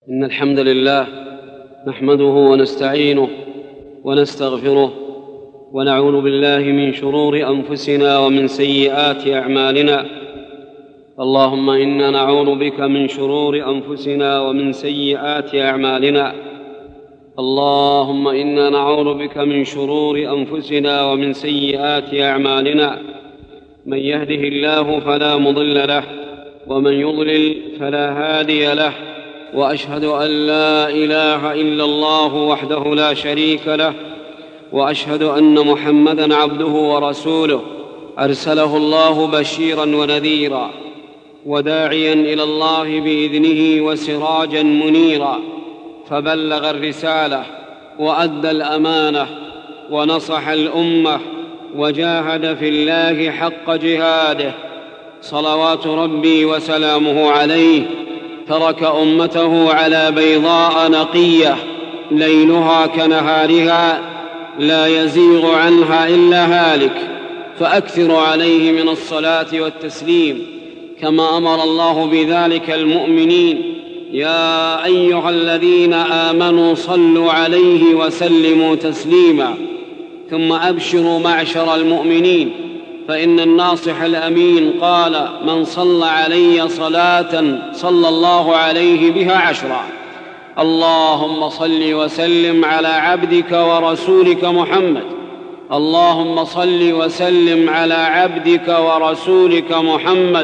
إن الحمد لله نحمده ونستعينه ونستغفره ونعوذ بالله من شرور أنفسنا ومن سيئات أعمالنا. اللهم إنا نعوذ بك من شرور أنفسنا ومن سيئات أعمالنا. اللهم إنا نعوذ بك من شرور أنفسنا ومن سيئات أعمالنا. من يهده الله فلا مضل له ومن يضلل فلا هادي له، وأشهد أن لا إله إلا الله وحده لا شريك له، وأشهد أن محمدًا عبده ورسوله أرسله الله بشيرًا ونذيرًا وداعيًا إلى الله بإذنه وسراجًا منيرًا، فبلغ الرسالة وأدى الأمانة ونصح الأمة وجاهد في الله حق جهاده، صلوات ربي وسلامه عليه. ترك أمته على بيضاء نقية ليلها كنهارها لا يزيغ عنها إلا هالك، فأكثروا عليه من الصلاة والتسليم كما أمر الله بذلك المؤمنين. يا أيها الذين آمنوا صلوا عليه وسلموا تسليما. ثم أبشروا معشر المؤمنين، فإن الناصح الأمين قال: من صلى علي صلاة صلى الله عليه بها 10. اللهم صل وسلم على عبدك ورسولك محمد. اللهم صل وسلم على عبدك ورسولك محمد.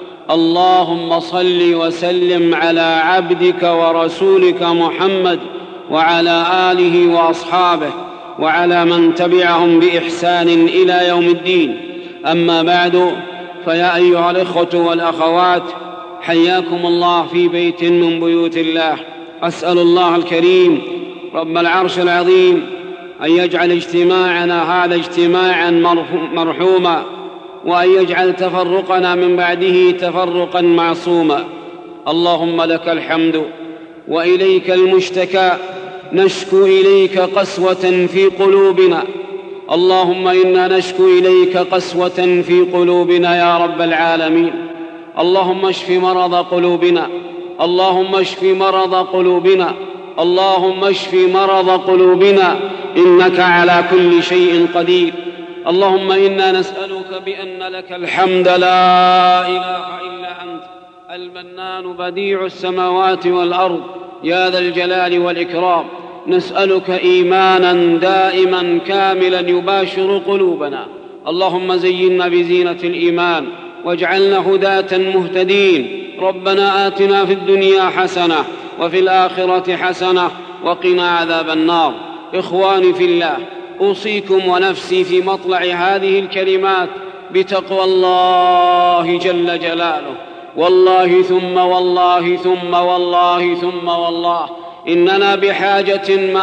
اللهم صل وسلم على عبدك ورسولك محمد وعلى آله وأصحابه وعلى من تبعهم بإحسان إلى يوم الدين. أما بعد، فيا أيها الإخوة والأخوات، حياكم الله في بيت من بيوت الله. أسأل الله الكريم رب العرش العظيم أن يجعل اجتماعنا هذا اجتماعا مرحوما، وأن يجعل تفرقنا من بعده تفرقا معصوما. اللهم لك الحمد وإليك المشتكى، نشكو إليك قسوة في قلوبنا. اللهم إنا نشكو إليك قسوة في قلوبنا يا رب العالمين. اللهم اشف مرض قلوبنا، اللهم اشف مرض قلوبنا، اللهم اشف مرض قلوبنا، إنك على كل شيء قدير. اللهم إنا نسألك بأن لك الحمد لا إله إلا أنت، المنان بديع السماوات والأرض، يا ذا الجلال والإكرام. نسألك إيمانا دائما كاملا يباشر قلوبنا. اللهم زينا بزينة الإيمان واجعلنا هداة مهتدين. ربنا آتنا في الدنيا حسنة وفي الآخرة حسنة وقنا عذاب النار. إخواني في الله، أوصيكم ونفسي في مطلع هذه الكلمات بتقوى الله جل جلاله. والله ثم والله ثم والله ثم والله إننا بحاجة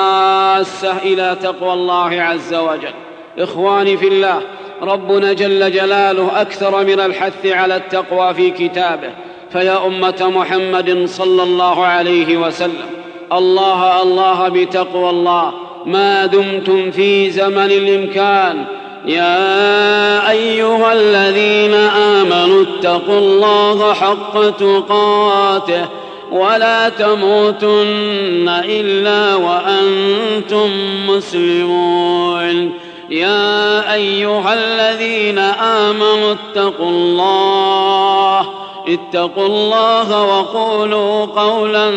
ماسة إلى تقوى الله عز وجل. إخواني في الله، ربنا جل جلاله أكثر من الحث على التقوى في كتابه. فيا أمة محمد صلى الله عليه وسلم، الله الله بتقوى الله ما دمتم في زمن الإمكان. يا أيها الذين آمنوا اتقوا الله حق تقاته ولا تموتن إلا وأنتم مسلمون. يا أيها الذين آمنوا اتقوا الله وقولوا قولا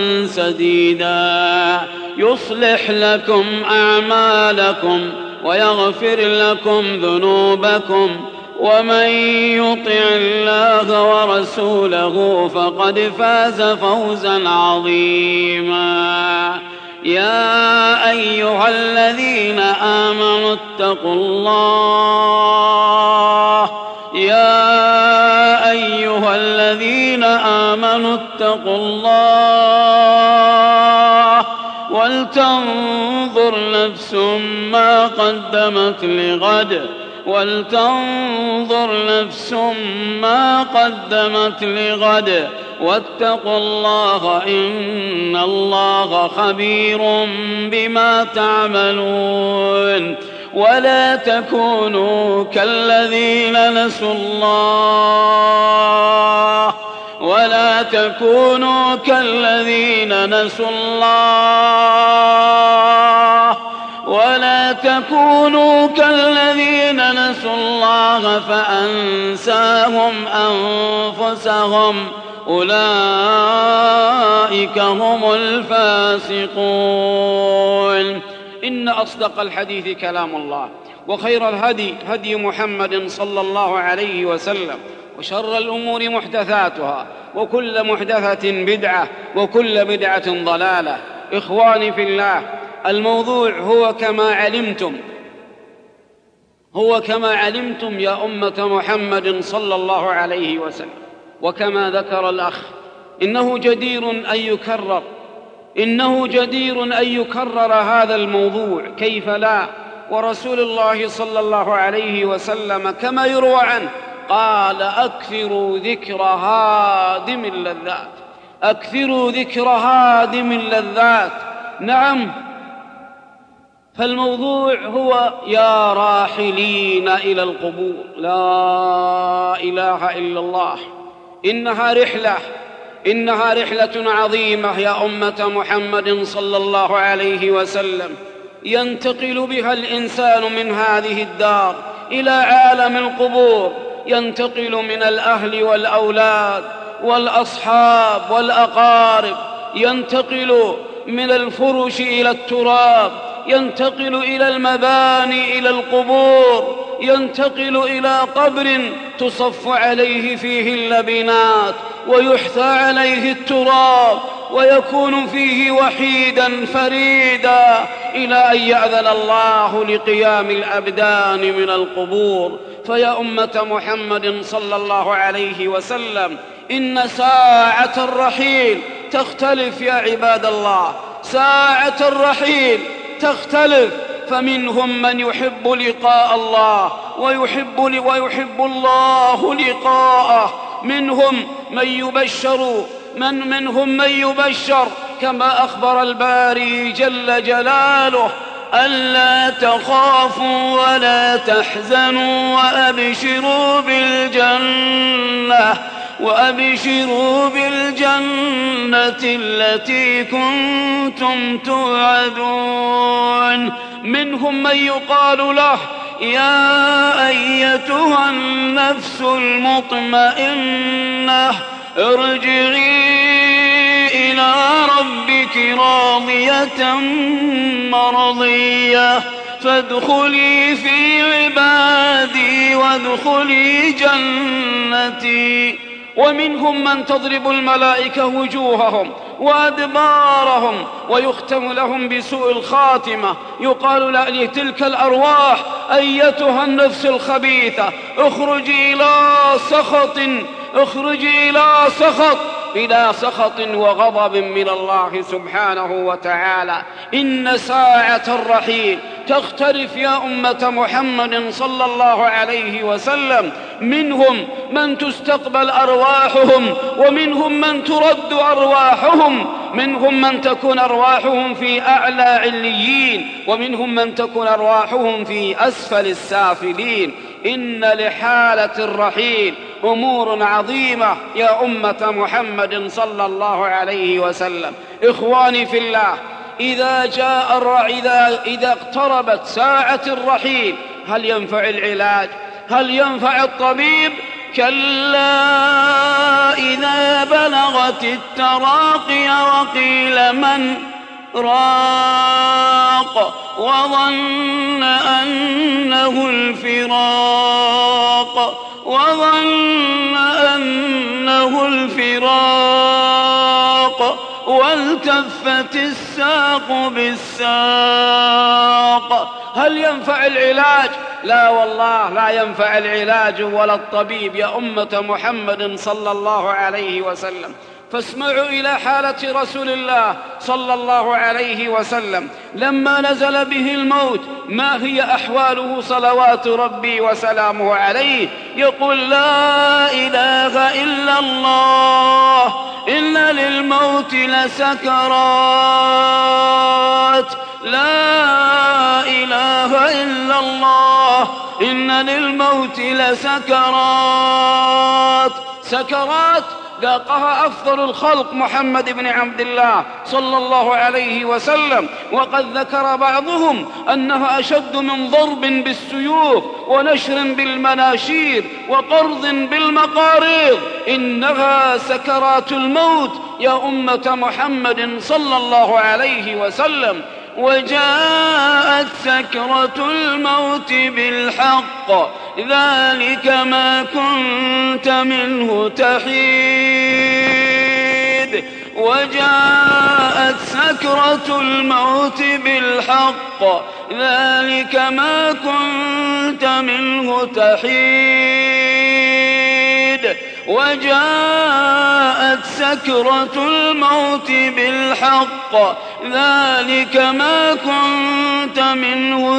سديدا يصلح لكم أعمالكم ويغفر لكم ذنوبكم، ومن يطع الله ورسوله فقد فاز فوزا عظيما. يا أيها الذين آمنوا اتقوا الله، يا أيها الذين آمنوا اتقوا الله ولتنظر نفس ما قدمت لغد، ولتنظر نفس ما قدمت لغد، واتقوا الله إن الله خبير بما تعملون. ولا تكونوا كالذين نسوا الله ولا تكونوا كالذين نسوا الله فأنساهم أنفسهم أولئك هم الفاسقون. إن أصدق الحديث كلام الله، وخير الهدي هدي محمد صلى الله عليه وسلم، وشر الأمور محدثاتها، وكل محدثة بدعة، وكل بدعة ضلالة. إخواني في الله، الموضوع هو كما علمتم يا أمة محمد صلى الله عليه وسلم، وكما ذكر الأخ إنه جدير أن يكرر هذا الموضوع، كيف لا؟ ورسول الله صلى الله عليه وسلم كما يروى عنه قال: أكثروا ذكر هادم اللذات. نعم، فالموضوع هو يا راحلين إلى القبور، لا إله إلا الله. إنها رحلة عظيمة يا أمة محمد صلى الله عليه وسلم، ينتقل بها الإنسان من هذه الدار إلى عالم القبور، ينتقل من الأهل والأولاد والأصحاب والأقارب، ينتقل من الفرش إلى التراب، ينتقل إلى المباني، إلى القبور، ينتقل إلى قبر تصف عليه فيه اللبنات ويحثى عليه التراب، ويكون فيه وحيدا فريدا إلى أن يأذن الله لقيام الأبدان من القبور. فيا أمة محمد صلى الله عليه وسلم، إن ساعة الرحيل تختلف يا عباد الله، ساعة الرحيل تختلف، فمنهم من يحب لقاء الله ويحب الله لقاءه، منهم من يبشر كما أخبر الباري جل جلاله: ألا تخافوا ولا تحزنوا وأبشروا بالجنة التي كنتم توعدون. منهم من يقال له: يا أيتها النفس المطمئنة ارجعي إلى ربك راضية مرضية فادخلي في عبادي وادخلي جنتي. ومنهم من تضرب الملائكة وجوههم وأدبارهم ويختم لهم بسوء الخاتمة، يقال لتلك الأرواح: أيتها النفس الخبيثة اخرجي إلى سخط وغضب من الله سبحانه وتعالى. إن ساعة الرحيل تختلف يا أمة محمد صلى الله عليه وسلم، منهم من تستقبل أرواحهم، ومنهم من ترد أرواحهم، منهم من تكون أرواحهم في أعلى عليين، ومنهم من تكون أرواحهم في أسفل السافلين. إن لحالة الرحيل أمور عظيمة يا أمة محمد صلى الله عليه وسلم. إخواني في الله، إذا اقتربت ساعة الرحيل هل ينفع العلاج؟ هل ينفع الطبيب؟ كلا إذا بلغت التراقي وقيل من راق وظن أنه الفراق والتفت الساق بالساق. هل ينفع العلاج؟ لا والله، لا ينفع العلاج ولا الطبيب يا أمة محمد صلى الله عليه وسلم. فاسمعوا إلى حالة رسول الله صلى الله عليه وسلم لما نزل به الموت، ما هي أحواله صلوات ربي وسلامه عليه؟ يقول: لا إله إلا الله، إن للموت لسكرات، لا إله إلا الله، إن للموت لسكرات. سكرات ذاقها أفضل الخلق محمد بن عبد الله صلى الله عليه وسلم. وقد ذكر بعضهم أنها أشد من ضرب بالسيوف ونشر بالمناشير وقرض بالمقاريض. إنها سكرات الموت يا أمة محمد صلى الله عليه وسلم. وجاءت سكرة الموت بالحق ذلك ما كنت منه تحيد. وجاءت سكرة الموت بالحق ذلك ما كنت منه تحيد. وجاءت سكرة الموت بالحق ذلك ما كنت منه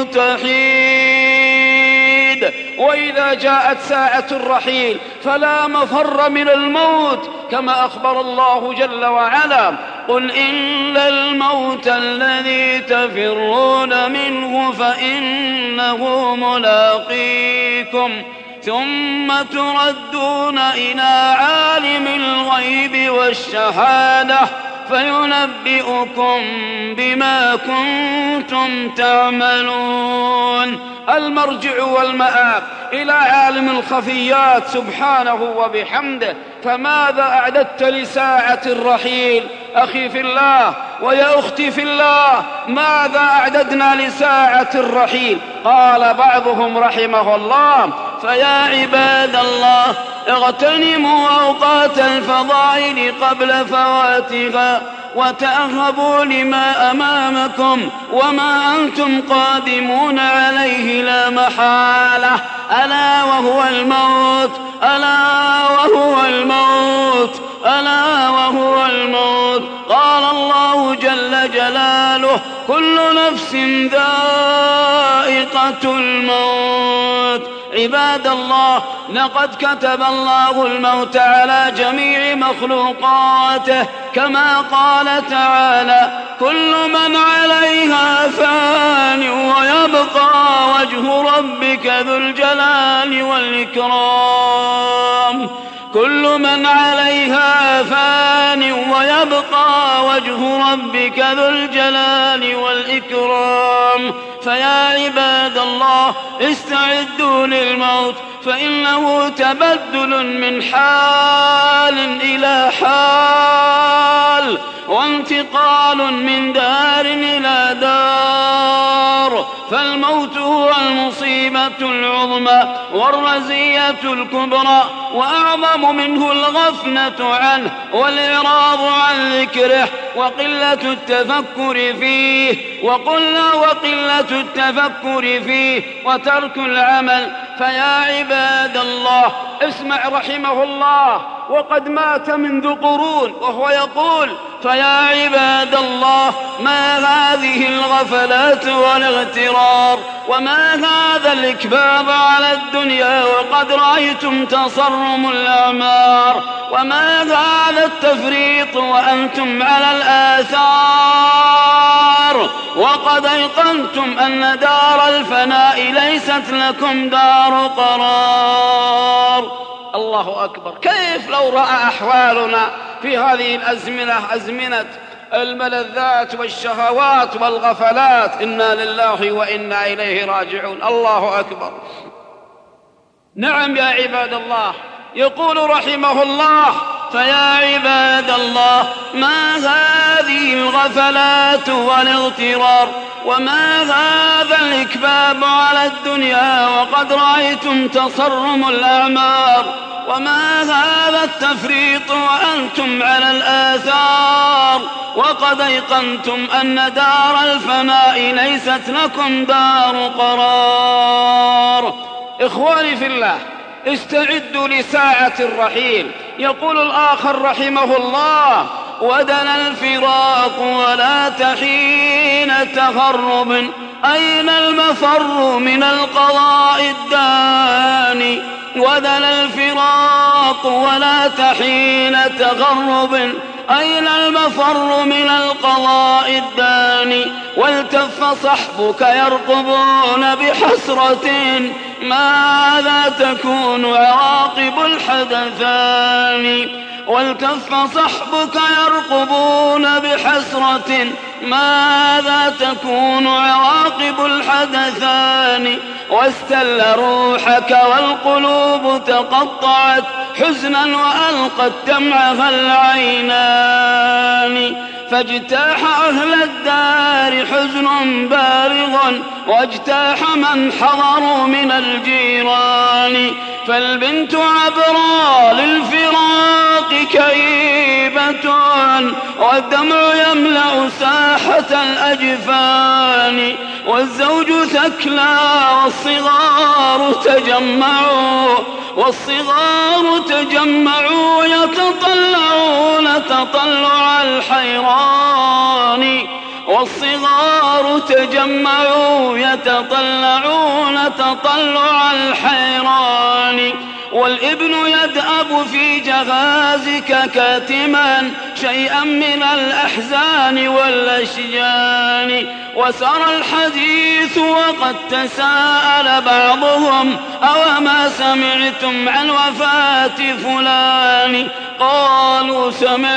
تحيد. وإذا جاءت ساعة الرحيل فلا مفر من الموت كما أخبر الله جل وعلا: قل إن الموت الذي تفرون منه فإنه ملاقيكم ثم تردون إلى عالم الغيب والشهادة فينبئكم بما كنتم تعملون. المرجع والمآب إلى عالم الخفيات سبحانه وبحمده. فماذا أعددت لساعة الرحيل أخي في الله ويا أختي في الله؟ ماذا أعددنا لساعة الرحيل؟ قال بعضهم رحمه الله: فيا عباد الله اغتنموا أوقات الفضائل قبل فواتها وتأهبوا لما أمامكم وما أنتم قادمون عليه لا محالة، ألا وهو الموت، ألا وهو الموت، ألا وهو الموت. قال الله جل جلاله: كل نفس ذائقة الموت. عباد الله، لقد كتب الله الموت على جميع مخلوقاته كما قال تعالى: كل من عليها فان ويبقى وجه ربك ذو الجلال والإكرام. كل من عليها فان ويبقى وجه ربك ذو الجلال والإكرام. فيا عباد الله استعدوا للموت، فإنه تبدل من حال إلى حال وانتقال من دار إلى دار. فالموت هو المصيبة العظمى والرزية الكبرى، وأعظم منه الغفلة عنه والإعراض عن ذكره وقلة التفكر فيه وقلة التفكر فيه وترك العمل. فيا عباد الله اسمع رحمه الله وقد مات منذ قرون وهو يقول: فيا عباد الله ما هذه الغفلات والاغترار، وما هذا الإكباب على الدنيا وقد رأيتم تصرم الأعمار، وما هذا التفريط وأنتم على الآثار، وقد أيقنتم أن دار الفناء ليست لكم دار قرار. الله أكبر. كيف لو رأى أحوالنا في هذه الأزمنة، أزمنة الملذات والشهوات والغفلات. إنا لله وإنا إليه راجعون. الله أكبر. نعم يا عباد الله، يقول رحمه الله: فيا عباد الله ما هذه الغفلات والاغترار، وما هذا الإكباب على الدنيا وقد رأيتم تصرم الأعمار، وما هذا التفريط وأنتم على الآثار، وقد أيقنتم أن دار الفناء ليست لكم دار قرار. إخواني في الله، استعدوا لساعة الرحيل. يقول الآخر رحمه الله: ودنا الفراق ولا تحين تغرب، أين المفر من القضاء الداني. ودنا الفراق ولا تحين تغرب، أين المفر من القضاء الداني. والتف صحبك يرقبون بحسرة، ماذا تكون عواقب الحدثان. والتف صحبك يرقبون بحسرة ماذا تكون عواقب الحدثان واستل روحك والقلوب تقطعت حزنا وألقت دمعها العينان فاجتاح أهل الدار حزن بالغ واجتاح من حضروا من الجيران فالبنت عبرا للفراق كئيبة والدمع يملأ ساحة الأجفان والزوج ثكلى والصغار تجمعوا يتطلعون تطلع الحيران والصغار تجمعوا يتطلعون تطلع الحيران والابن يدأب في جهازك كاتما شيئا من الأحزان والأشجان وسرى الحديث وقد تساءل بعضهم أوما سمعتم عن وفاة فلان قالوا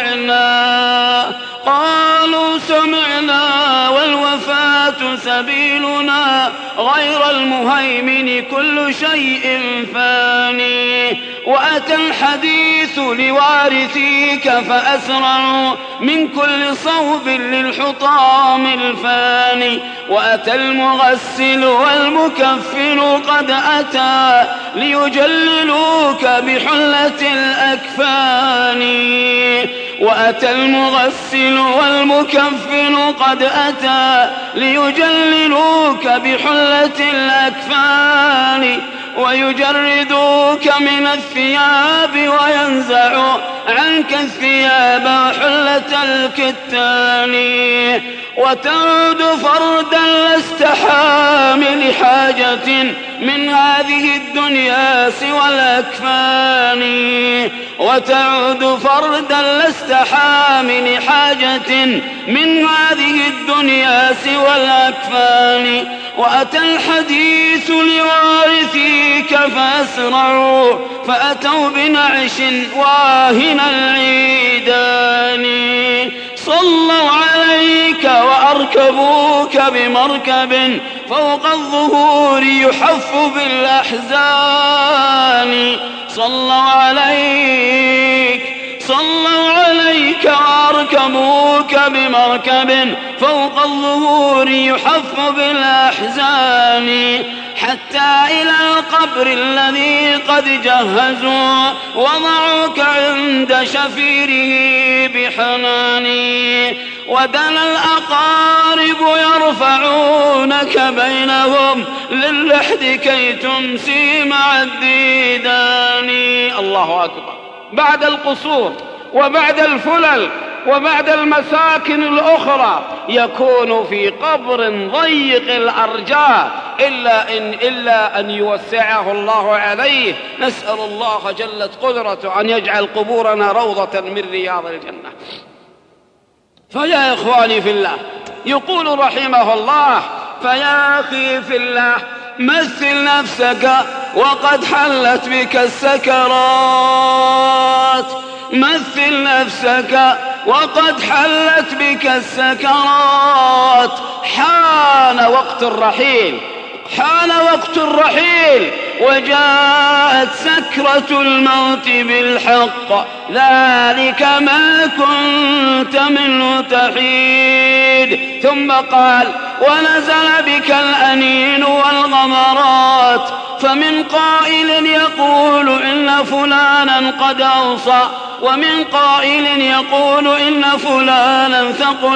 سمعنا والوفاة سبيلنا غير المهيمن كل شيء فاني وأتى الحديث لوارثيك فأسرعوا من كل صوب للحطام الفاني وأتى المغسل والمكفن قد أتى ليجللوك بحلة الأكفان وأتى المغسل والمكفن قد أتى ليجللوك بحلة الأكفان ويجردوك من الثياب وينزع عنك الثياب وحلة الكتان وتعود فردا لست حامل حاجة من هذه الدنيا سوى الأكفان وتعود فردا لست حامل حاجة من هذه الدنيا سوى الأكفان وأتى الحديث لوارثيك فأسرعوا فأتوا بنعش واهن العيدان صلوا عليك وأركبوك بمركب فوق الظهور يحف بالأحزان صلوا عليك وأركبوك بمركب فوق الظهور يحف بالأحزان حتى إلى القبر الذي قد جهزوا وضعوك عند شفيره بحنان ودنا الأقارب يرفعونك بينهم للحد كي تمسي مع الديدان. الله أكبر. بعد القصور وبعد الفلل وبعد المساكن الأخرى يكون في قبر ضيق الأرجاء إلا أن يوسعه الله عليه. نسأل الله جلت قدرته أن يجعل قبورنا روضة من رياض الجنة. فيا إخواني في الله، يقول رحمه الله: فيا أخي في الله مثل نفسك وقد حلت بك السكرات، مثل نفسك وقد حلت بك السكرات. حان وقت الرحيل، حان وقت الرحيل وجاءت سكرة الموت بالحق، ذلك ما كنت منه تحيد. ثم قال: ونزل بك الأنين والغمرات، فمن قائل يقول إن فلانا قد أوصى، ومن قائل يقول إن فلانا ثقل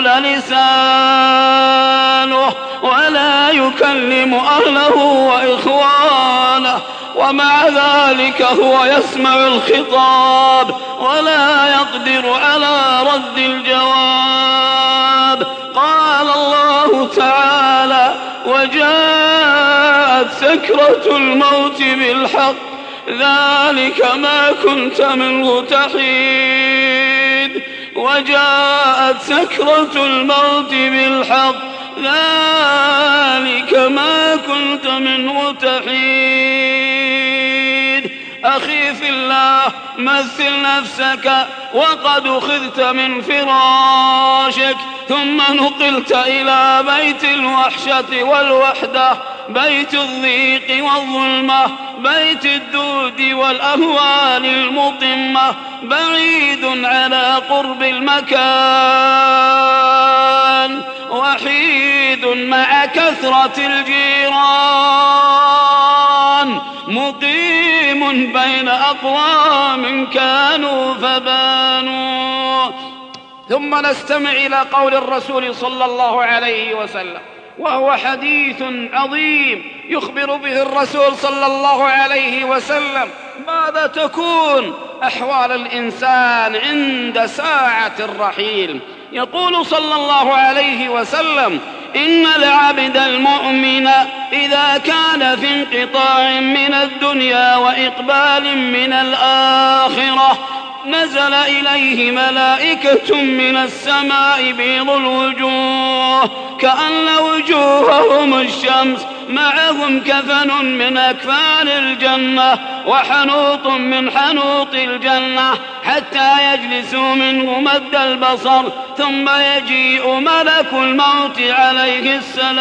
لسانه ولا يكلم أهله وإخوانه، ومع ذلك هو يسمع الخطاب ولا يقدر على رد الجواب. قال الله تعالى: وجاءت سكرة الموت بالحق، ذلك ما كنت منه تحيد. وجاءت سكرة الموت بالحق، ذلك ما كنت منه تحيد. أخي في الله، مثل نفسك وقد أخذت من فراشك ثم نقلت إلى بيت الوحشة والوحدة، بيت الضيق والظلمة، بيت الدود والأهوال المطمة، بعيد على قرب المكان، وحيد مع كثرة الجيران، مقيم بين أقوام كانوا فبانوا. ثم نستمع إلى قول الرسول صلى الله عليه وسلم، وهو حديث عظيم يخبر به الرسول صلى الله عليه وسلم ماذا تكون أحوال الإنسان عند ساعة الرحيل. يقول صلى الله عليه وسلم: إن العبد المؤمن إذا كان في انقطاع من الدنيا وإقبال من الآخرة نزل إليه ملائكة من السماء بيض الوجوه كأن وجوههم الشمس، معهم كفن من أكفان الجنة وحنوط من حنوط الجنة، حتى يجلسوا منه مد البصر، ثم يجيء ملك الموت عليه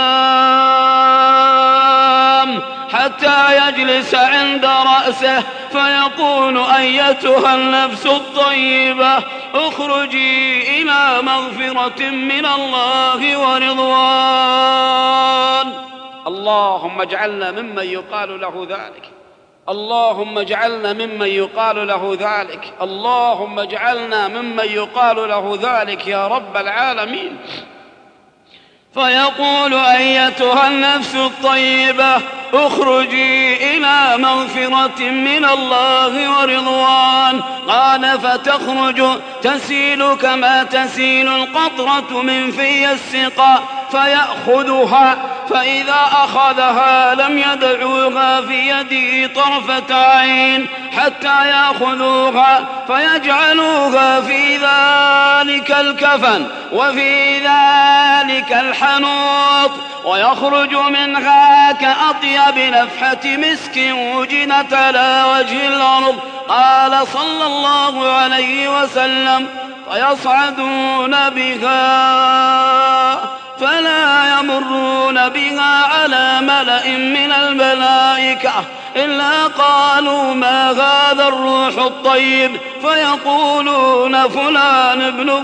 السلام حتى يجلس عند رأسه، فيقول: أيتها النفس الطيبة اخرجي إلى مغفرة من الله ورضوان. اللهم اجعلنا ممن يقال له ذلك، اللهم اجعلنا ممن يقال له ذلك، اللهم اجعلنا ممن يقال له ذلك يا رب العالمين. فيقول: أيتها النفس الطيبة اخرجي إلى مغفرة من الله ورضوان. قال: فتخرج تسيل كما تسيل القطرة من في السقاء، فيأخذها، فإذا أخذها لم يدعوها في يده طرفة عين حتى يأخذوها فيجعلوها في ذلك الكفن وفي ذلك الحنوط، ويخرج منها كأطيب نفحة مسك وجدت على وجه الأرض. قال صلى الله عليه وسلم: فيصعدون بها فلا يمرون بها على ملأ من الملائكة إلا قالوا: ما هذا الروح الطيب؟ فيقولون: فلان ابن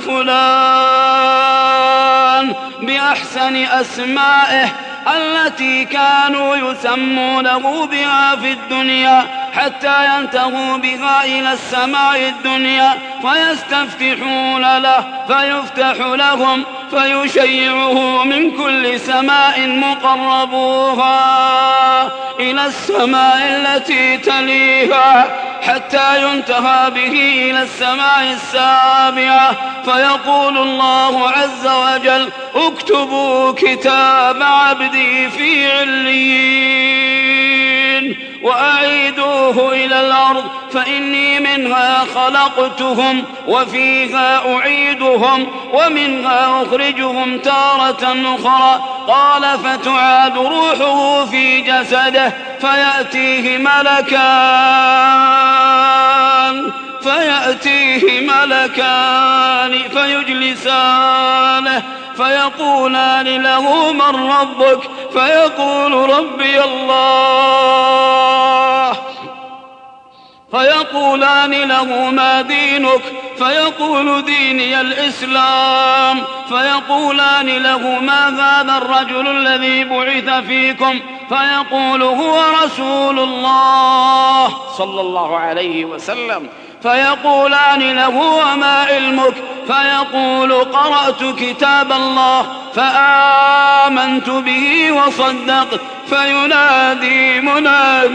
فلان، بأحسن أسمائه التي كانوا يسمونه بها في الدنيا، حتى ينتهوا بها إلى السماء الدنيا فيستفتحون له فيفتح لهم، فيشيعه من كل سماء مقربوها إلى السماء التي تليها، حتى ينتهى به إلى السماء السابعة. فيقول الله عز وجل: اكتبوا كتاب عبدي في عليين وأعيدوه إلى الأرض، فإني منها خلقتهم وفيها أعيدهم ومنها أخرجهم تارة أخرى. قال: فتعاد روحه في جسده فيأتيه ملكان فيجلسانه فيقولان له: من ربك؟ فيقول: ربي الله. فيقولان له: ما دينك؟ فيقول: ديني الإسلام. فيقولان له: ما هذا الرجل الذي بعث فيكم؟ فيقول: هو رسول الله صلى الله عليه وسلم. فيقولان له: وما علمك؟ فيقول: قرأت كتاب الله فآمنت به وصدقت. فينادي مناد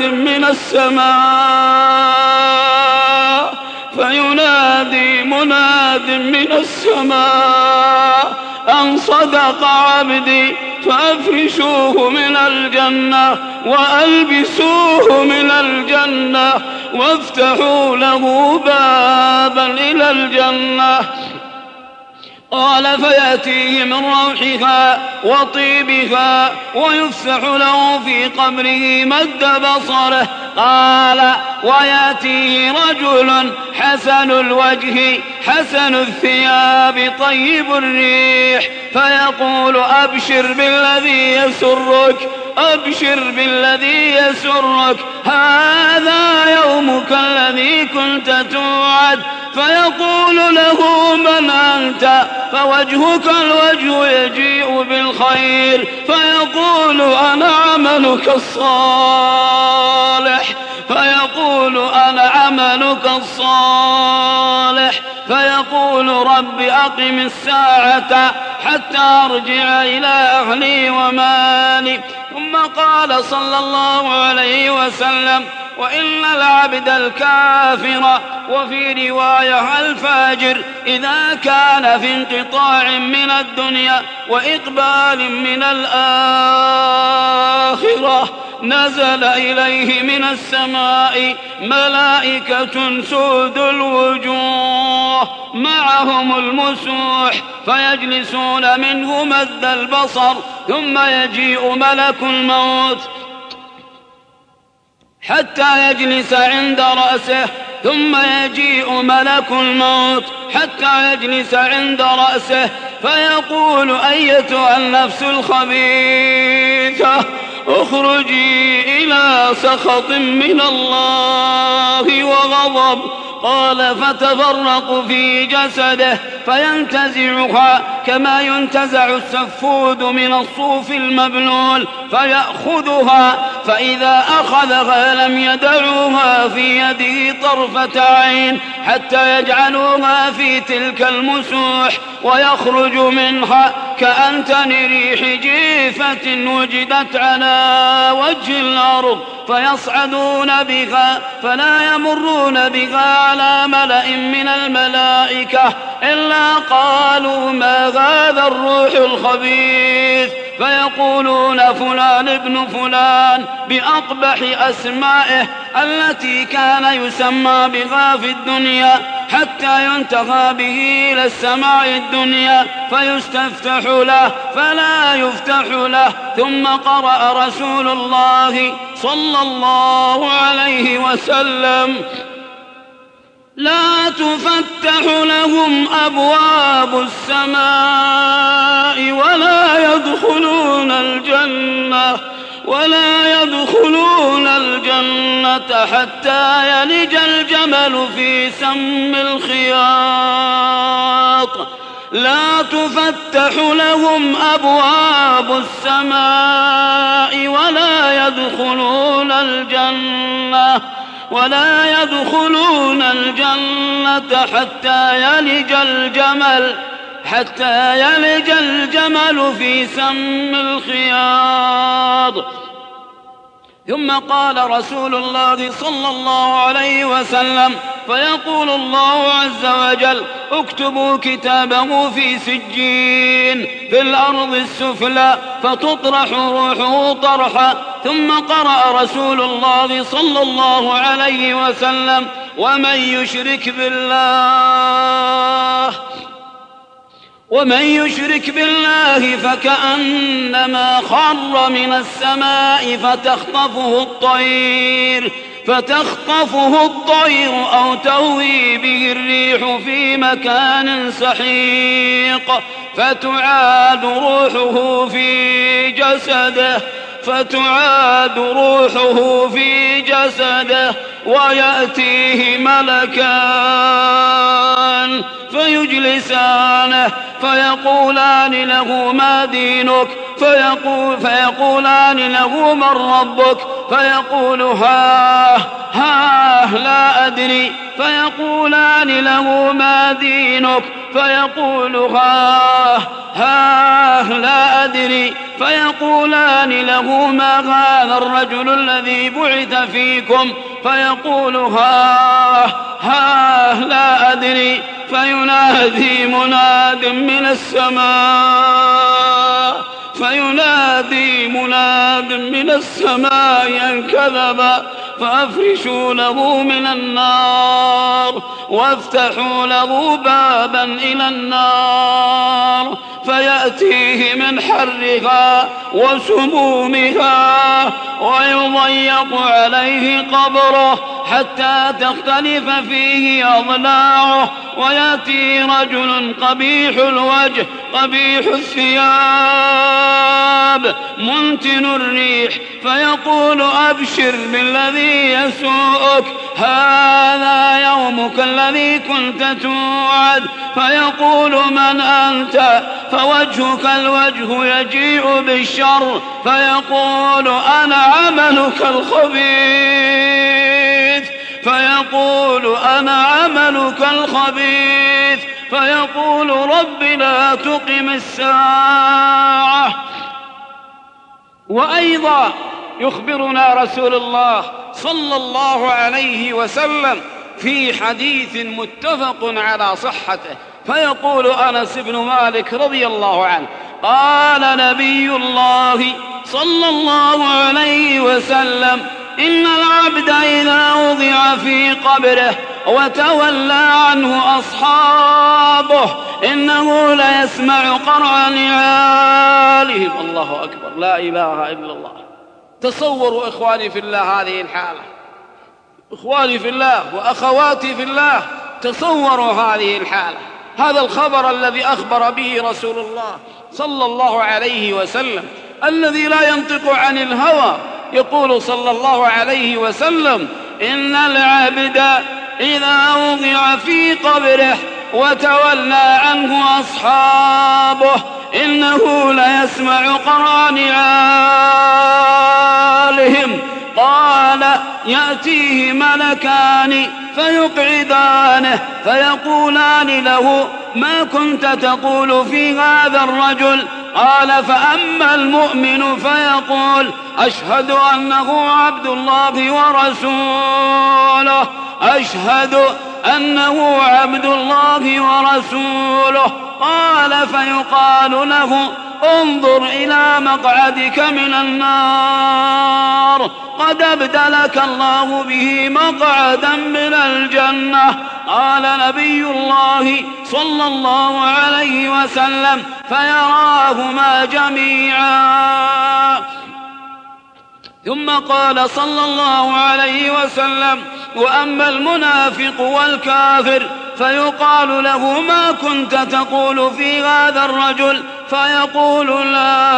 من السماء أن صدق عبدي، فأفرشوه من الجنة وألبسوه من الجنة وافتحوا له بابا إلى الجنة. قال فيأتيه من روحها وطيبها ويفسح له في قبره مد بصره. قال ويأتيه رجل حسن الوجه حسن الثياب طيب الريح فيقول أبشر بالذي يسرك أبشر بالذي يسرك هذا يومك الذي كنت توعد. فيقول له من أنت؟ فوجهك الوجه يجيء بالخير. فيقول أنا عملك الصالح فيقول أنا عملك الصالح. فيقول رب أقم الساعة حتى أرجع إلى أهلي ومالي. ثم قال صلى الله عليه وسلم وإن العبد الكافر وفي رواية الفاجر إذا كان في انقطاع من الدنيا وإقبال من الآخرة نزل إليه من السماء ملائكة سود الوجوه معهم المسوح فيجلسون منه مد البصر ثم يجيء ملك الموت حتى يجلس عند رأسه ثم يجيء ملك الموت حتى يجلس عند رأسه فيقول أيتها النفس الخبيثة اخرجي إلى سخط من الله وغضب. قال فتفرق في جسده فينتزعها كما ينتزع السفود من الصوف المبلول فيأخذها فإذا أخذها لم يدعوها في يده طرفة عين حتى يجعلوها في تلك المسوح ويخرج منها كأنتن ريح جيفة وجدت على وجه الأرض فيصعدون بها فلا يمرون بها على ملأ من الملائكة إلا قالوا ما هذا الروح الخبيث فيقولون فلان ابن فلان بأقبح أسمائه التي كان يسمى بها في الدنيا حتى ينتهى به إلى السماء الدنيا فيستفتح له فلا يفتح له. ثم قرأ رسول الله صلى الله عليه وسلم لا تفتح لهم أبواب السماء ولا يدخلون الجنة حتى يلج الجمل في سم الخياط. لا تفتح لهم أبواب السماء ولا يدخلون الجنة حتى يلج الجمل في سم الخياط. ثم قال رسول الله صلى الله عليه وسلم فيقول الله عز وجل اكتبوا كتابه في سجين في الأرض السفلى فتطرح روحه طرحا. ثم قرأ رسول الله صلى الله عليه وسلم ومن يشرك بالله فكأنما خر من السماء فتخطفه الطير أو تهوي به الريح في مكان سحيق فتعاد روحه في جسده ويأتيه ملكان فيجلسانه فيقولان له ما دينك فيقولان له من ربك فيقول ها لا أدري فيقولان له ما دينك فيقول ها لا أدري فيقولان له ما هذا الرجل الذي بعث فيكم فيقول ها لا أدري فينادي مناد من السماء أن كذب فأفرشوا له من النار وافتحوا له بابا إلى النار فيأتيه من حرها وسمومها ويضيق عليه قبره حتى تختلف فيه أضلاعه ويأتي رجل قبيح الوجه قبيح الثياب منتن الريح فيقول أبشر بالذي يسوءك هذا يومك الذي كنت توعد فيقول من أنت فوجهك الوجه يجيء بالشر فيقول أنا عملك الخبيث فيقول أنا عملك الخبيث فيقول رب لا تقم الساعة. وأيضا يخبرنا رسول الله صلى الله عليه وسلم في حديث متفق على صحته فيقول أنس بن مالك رضي الله عنه قال نبي الله صلى الله عليه وسلم إن العبد إذا وضع في قبره وتولى عنه أصحابه إنه ليسمع قرع نعالهم. الله أكبر، لا إله إلا الله. تصوروا إخواني في الله هذه الحالة، إخواني في الله وأخواتي في الله، تصوروا هذه الحالة، هذا الخبر الذي أخبر به رسول الله صلى الله عليه وسلم الذي لا ينطق عن الهوى. يقول صلى الله عليه وسلم إن العبد إذا وضع في قبره وتولى عنه أصحابه إنه ليسمع قرع نعالهم. قال يأتيه ملكان فيقعدانه فيقولان له ما كنت تقول في هذا الرجل؟ قال فأما المؤمن فيقول أشهد أنه عبد الله ورسوله، أشهد أنه عبد الله ورسوله. قال فيقال له انظر إلى مقعدك من النار قد أبدلك الله به مقعدا من الجنة. قال نبي الله صلى الله عليه وسلم فيراهما جميعا. ثم قال صلى الله عليه وسلم وأما المنافق والكافر فيقال له ما كنت تقول في هذا الرجل؟ فيقول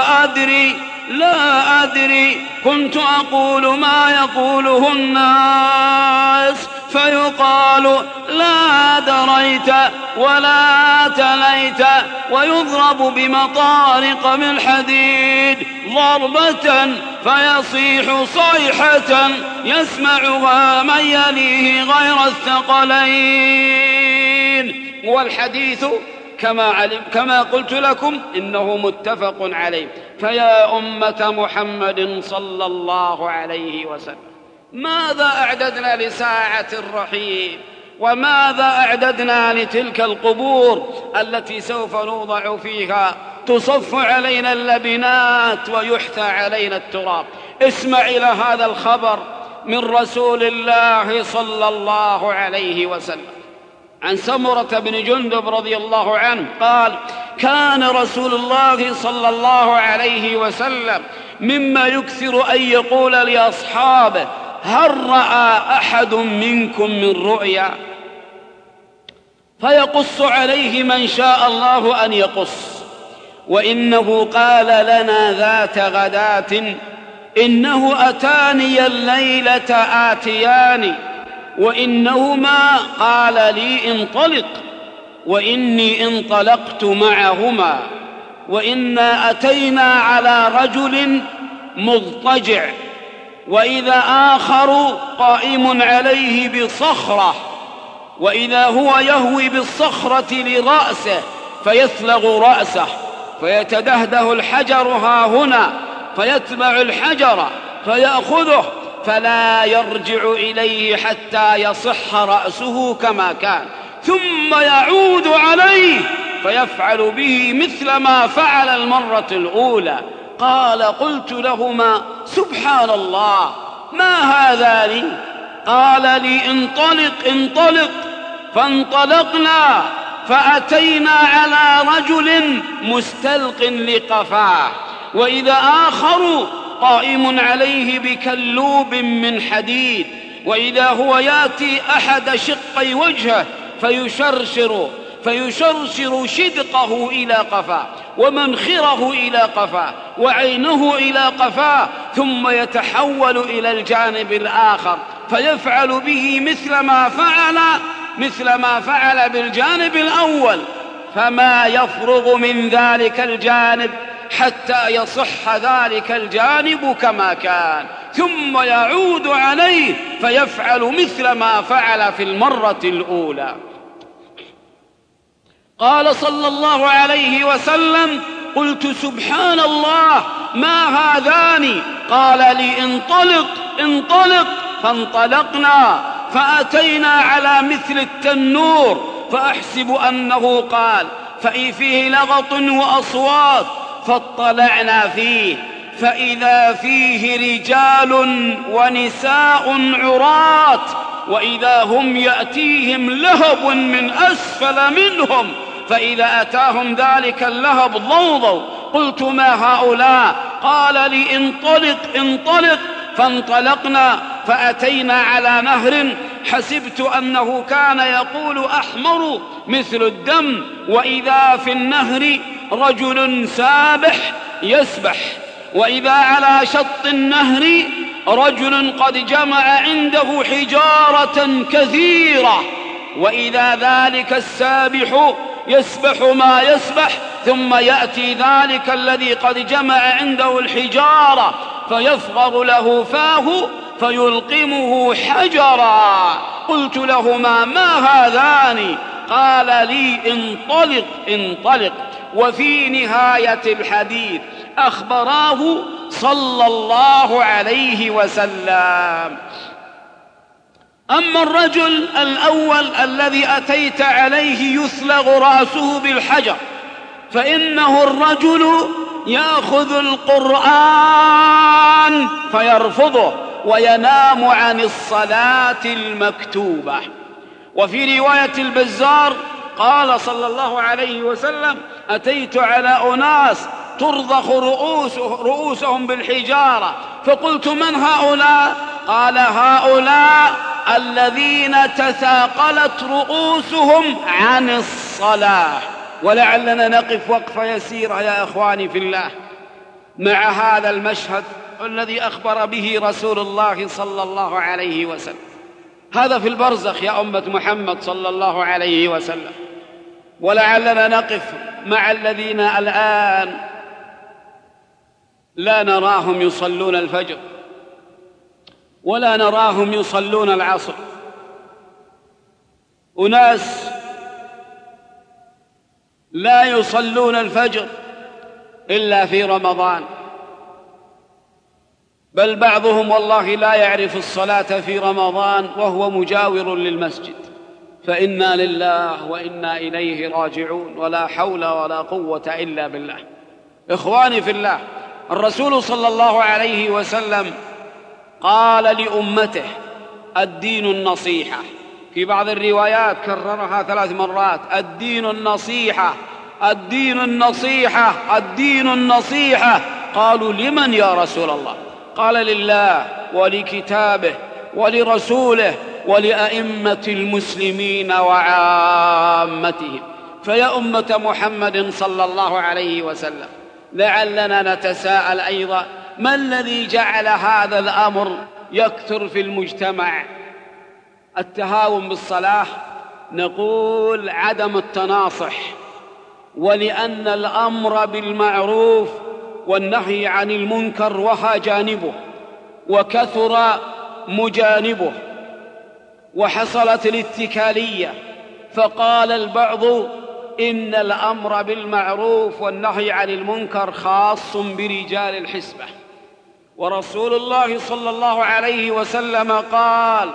لا أدري كنت أقول ما يقوله الناس. فيقال لا دريت ولا تليت ويضرب بمطارق من حديد ضربة فيصيح صيحة يسمعها من يليه غير الثقلين. والحديث كما قلت لكم إنه متفق عليه. فيا أمة محمد صلى الله عليه وسلم ماذا أعددنا لساعة الرحيل؟ وماذا أعددنا لتلك القبور التي سوف نوضع فيها؟ تصف علينا اللبنات ويحثى علينا التراب. اسمع إلى هذا الخبر من رسول الله صلى الله عليه وسلم عن سمرة بن جندب رضي الله عنه قال كان رسول الله صلى الله عليه وسلم مما يكثر أن يقول لأصحابه هل رأى أحد منكم من رؤيا؟ فيقص عليه من شاء الله أن يقص. وإنه قال لنا ذات غداة إنه أتاني الليلة آتيان وإنهما قال لي انطلق وإني انطلقت معهما وإنا أتينا على رجل مضطجع وإذا آخر قائم عليه بصخرة وإذا هو يهوي بالصخرة لرأسه فيثلغ رأسه فيتدهده الحجر هاهنا فيتبع الحجر فيأخذه فلا يرجع إليه حتى يصح رأسه كما كان ثم يعود عليه فيفعل به مثل ما فعل المرة الأولى. قال قلت لهما سبحان الله ما هذان؟ قال لي انطلق انطلق. فانطلقنا فأتينا على رجل مستلق لقفاه، وإذا آخر قائم عليه بكلوب من حديد، وإذا هو يأتي أحد شقي وجهه فيشرشر شدقه إلى قفاه، ومنخره إلى قفاه، وعينه إلى قفاه، ثم يتحول إلى الجانب الآخر فيفعل به مثل ما فعل بالجانب الأول، فما يفرغ من ذلك الجانب حتى يصح ذلك الجانب كما كان، ثم يعود عليه فيفعل مثل ما فعل في المرة الأولى. قال صلى الله عليه وسلم: قلت سبحان الله، ما هذان؟ قال لي انطلق انطلق. فانطلقنا فأتينا على مثل التنور، فأحسب أنه قال، فيه لغط وأصوات، فاطلعنا فيه فإذا فيه رجال ونساء عرات، وإذا هم يأتيهم لهب من أسفل منهم، فإذا أتاهم ذلك اللهب ضوضوا. قلت ما هؤلاء؟ قال لي انطلق انطلق. فانطلقنا فأتينا على نهر، حسبت أنه كان يقول أحمر مثل الدم، وإذا في النهر رجل سابح يسبح، وإذا على شط النهر رجل قد جمع عنده حجارة كثيرة، وإذا ذلك السابح يسبح ما يسبح، ثم يأتي ذلك الذي قد جمع عنده الحجارة فيفرغ له فاه فيلقمه حجرا. قلت لهما ما هذان؟ قال لي انطلق انطلق. وفي نهاية الحديث أخبراه صلى الله عليه وسلم. أما الرجل الأول الذي أتيت عليه يثلغ رأسه بالحجر، فإنه الرجل يأخذ القرآن فيرفضه وينام عن الصلاة المكتوبة. وفي رواية البزار قال صلى الله عليه وسلم: أتيت على أناس ترضخ رؤوسهم بالحجارة، فقلت من هؤلاء؟ قال: هؤلاء الذين تثاقلت رؤوسهم عن الصلاة. ولعلنا نقف وقفة يسيرة يا أخواني في الله مع هذا المشهد الذي أخبر به رسول الله صلى الله عليه وسلم. هذا في البرزخ يا أمة محمد صلى الله عليه وسلم. ولعلنا نقف مع الذين الآن لا نراهم يصلون الفجر ولا نراهم يصلون العصر. أناس لا يصلون الفجر إلا في رمضان، بل بعضهم والله لا يعرف الصلاة في رمضان وهو مجاور للمسجد. فإنا لله وإنا إليه راجعون، ولا حول ولا قوة إلا بالله. إخواني في الله، الرسول صلى الله عليه وسلم قال لأمته: الدين النصيحة. في بعض الروايات كررها 3 مرات: الدين النصيحة، الدين النصيحة، الدين النصيحة. قالوا: لمن يا رسول الله؟ قال: لله ولكتابه ولرسوله ولأئمة المسلمين وعامتهم. فيا أمة محمد صلى الله عليه وسلم، لعلنا نتساءل أيضا: ما الذي جعل هذا الأمر يكثر في المجتمع؟ التهاون بالصلاة؟ نقول: عدم التناصح، ولأن الأمر بالمعروف والنهي عن المنكر وها جانبه، وكثر مجانبه، وحصلت الاتكالية، فقال البعض إن الأمر بالمعروف والنهي عن المنكر خاص برجال الحسبة. ورسول الله صلى الله عليه وسلم قال: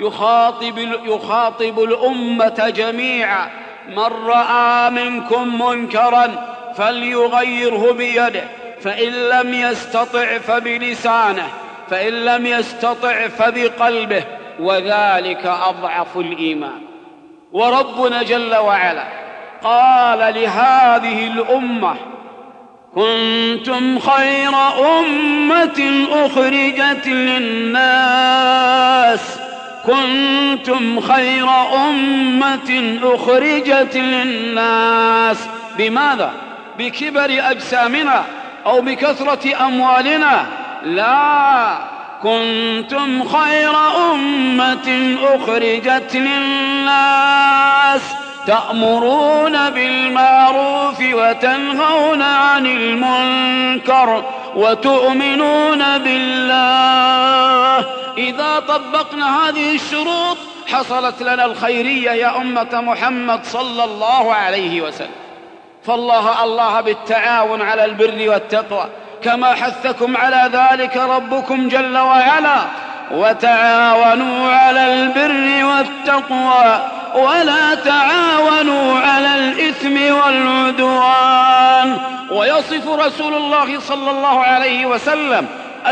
يخاطب الأمة جميعا: من رأى منكم منكرا فليغيره بيده، فإن لم يستطع فبلسانه، فإن لم يستطع فبقلبه، وذلك أضعف الإيمان. وربنا جل وعلا قال لهذه الأمة: كنتم خير أمة أخرجت للناس، كنتم خير أمة أخرجت للناس. بماذا؟ بكبر أجسامنا أو بكثرة أموالنا؟ لا، كنتم خير أمة أخرجت للناس تأمرون بالمعروف وتنهون عن المنكر وتؤمنون بالله. إذا طبقنا هذه الشروط حصلت لنا الخيرية يا أمة محمد صلى الله عليه وسلم. فالله بالتعاون على البر والتقوى كما حثكم على ذلك ربكم جل وعلا: وتعاونوا على البر والتقوى ولا تعاونوا على الإثم والعدوان. ويصف رسول الله صلى الله عليه وسلم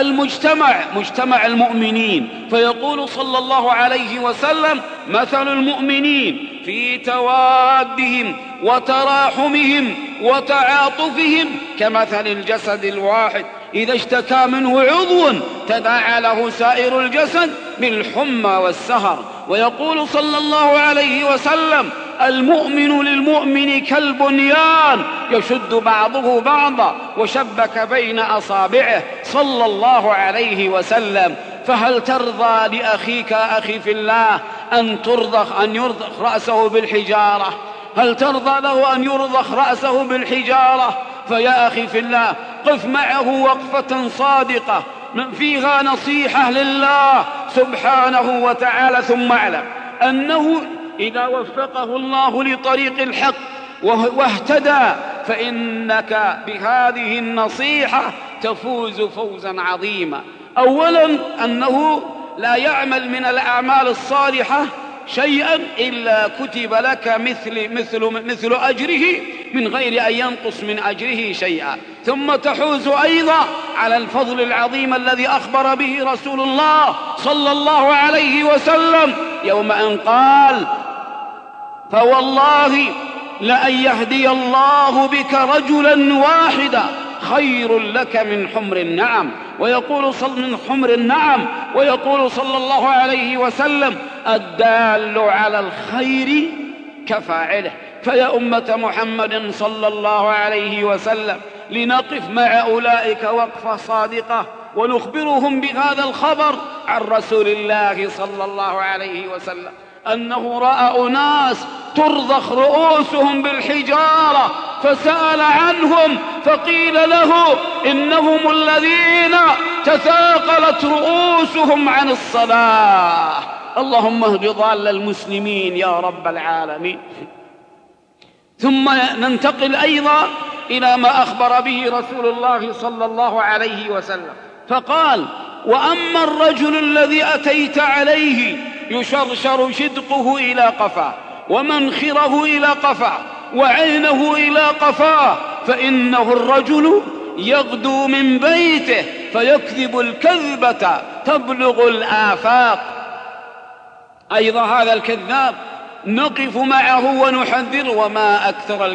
مجتمع المؤمنين فيقول صلى الله عليه وسلم: مثل المؤمنين في توادهم وتراحمهم وتعاطفهم كمثل الجسد الواحد إذا اشتكى منه عضو تداعى له سائر الجسد بالحمى والسهر. ويقول صلى الله عليه وسلم: المؤمن للمؤمن كالبنيان يشد بعضه بعضا وشبك بين أصابعه صلى الله عليه وسلم. فهل ترضى لأخيك أخي في الله أن يرضخ رأسه بالحجارة؟ هل ترضى له أن يرضخ رأسه بالحجارة؟ فيا أخي في الله، قف معه وقفة صادقة فيها نصيحة لله سبحانه وتعالى. ثم اعلم أنه إذا وفقه الله لطريق الحق واهتدى فإنك بهذه النصيحة تفوز فوزا عظيما. أولا أنه لا يعمل من الأعمال الصالحة شيئا إلا كتب لك مثل أجره من غير أن ينقص من أجره شيئا. ثم تحوز أيضا على الفضل العظيم الذي أخبر به رسول الله صلى الله عليه وسلم يوم أن قال: فوالله لأن يهدي الله بك رجلا واحدا خير لك من حمر النعم. ويقول صلى الله عليه وسلم: الدال على الخير كفاعله. فيا أمة محمد صلى الله عليه وسلم، لنقف مع أولئك وقفة صادقة ونخبرهم بهذا الخبر عن رسول الله صلى الله عليه وسلم أنه رأى أناس ترضخ رؤوسهم بالحجارة فسأل عنهم فقيل له: إنهم الذين تثاقلت رؤوسهم عن الصلاة. اللهم اهد ضال المسلمين يا رب العالمين. ثم ننتقل أيضا إلى ما أخبر به رسول الله صلى الله عليه وسلم فقال: وأما الرجل الذي أتيت عليه يشرشر شدقه إلى قفاه ومنخره إلى قفاه وعينه إلى قفاه فإنه الرجل يغدو من بيته فيكذب الكذبة تبلغ الآفاق. أيضا هذا الكذاب نقف معه ونحذر. وما